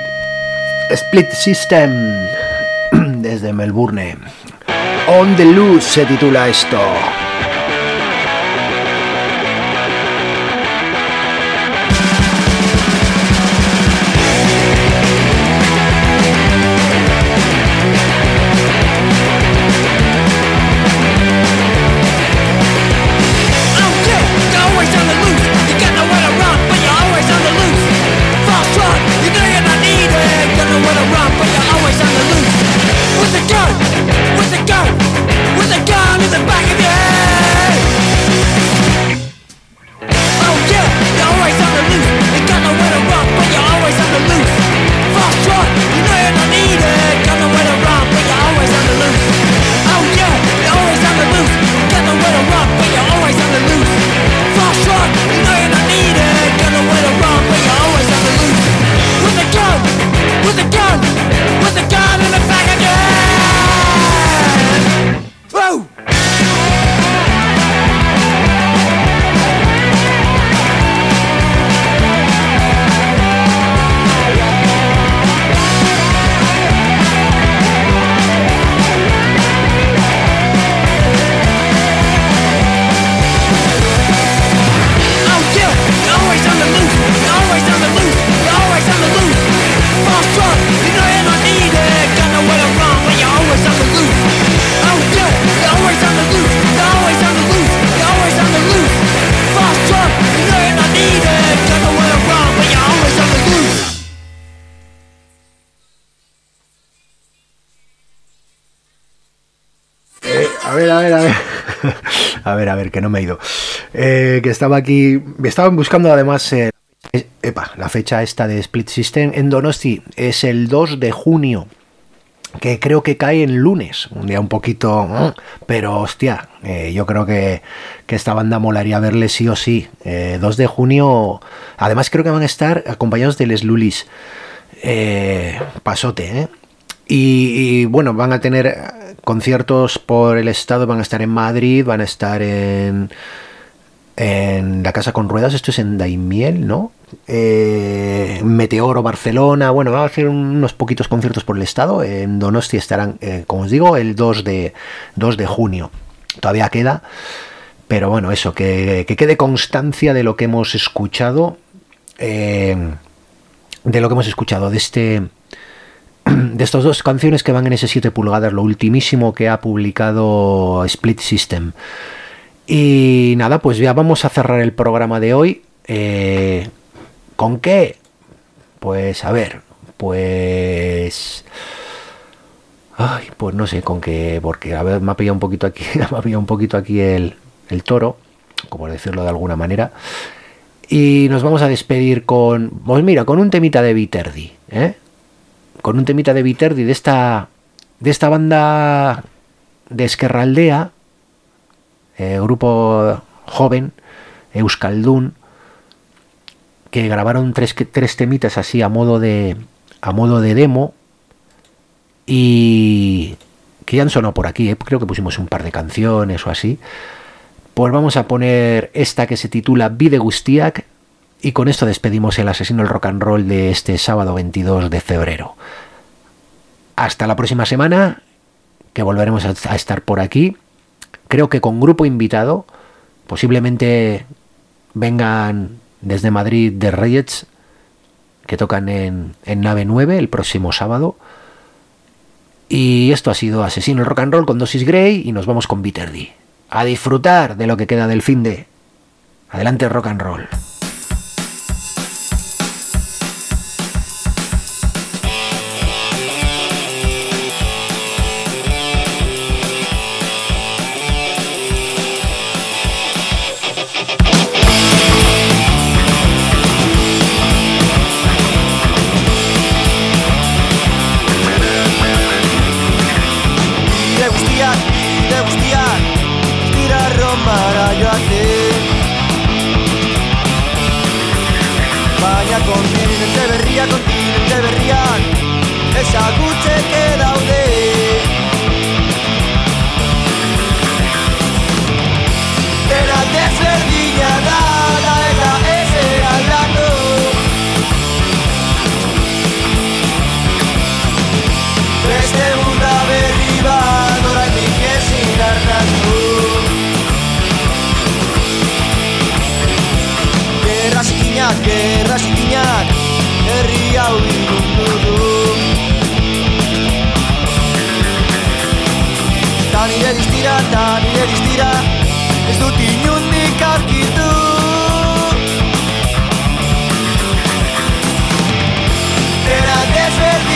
Speaker 1: Split System desde Melbourne. On the Loose se titula esto. A ver, a ver, a ver. A ver, a ver, que no me he ido. Eh, que estaba aquí. Me estaban buscando además. Eh, epa, la fecha esta de Split System en Donosti es el dos de junio. Que creo que cae en lunes. Un día un poquito. Pero hostia, eh, yo creo que, que esta banda molaría verle sí o sí. Eh, dos de junio. Además, creo que van a estar acompañados de Les Lulis. Eh, pasote, ¿eh? Y, y bueno, van a tener conciertos por el estado, van a estar en Madrid, van a estar en, en la Casa con Ruedas, esto es en Daimiel, ¿no? Eh, Meteoro, Barcelona, bueno, van a hacer unos poquitos conciertos por el estado, en Donosti estarán, eh, como os digo, el dos de junio, todavía queda, pero bueno, eso, que, que quede constancia de lo que hemos escuchado, eh, de lo que hemos escuchado, de este... de estas dos canciones que van en ese siete pulgadas, lo ultimísimo que ha publicado Split System. Y nada, pues ya vamos a cerrar el programa de hoy. Eh, ¿Con qué? Pues a ver, pues... Ay, pues no sé con qué, porque a ver, me ha pillado un poquito aquí, me ha pillado un poquito aquí el, el toro, como decirlo de alguna manera. Y nos vamos a despedir con, pues mira, con un temita de Viterdi, ¿eh? Con un temita de Viterdi de esta de esta banda de Esquerraldea, eh, grupo joven, Euskaldun, que grabaron tres, tres temitas así a modo de a modo de demo y que ya han sonado por aquí, eh, creo que pusimos un par de canciones o así. Pues vamos a poner esta que se titula Bide Guztiak. Y con esto despedimos el Asesino del Rock and Roll de este sábado veintidós de febrero. Hasta la próxima semana, que volveremos a estar por aquí. Creo que con grupo invitado. Posiblemente vengan desde Madrid The Reyes, que tocan en, en Nave nueve el próximo sábado. Y esto ha sido Asesino del Rock and Roll con Dosis Grey y nos vamos con Viterdi. A disfrutar de lo que queda del finde. Adelante Rock and Roll.
Speaker 2: Kontinente berria, kontinente berrian ezagutzeke daude. Dena desberdina da, da eta ez aldatu. Beste mundu berri bat oraindik ezin arnaztu. Gerra zikinak, gerra zikinak herri hau ingundu du. Ta nire diztira, ta nire diztira ez dut inundik aurkitu. Era desberdin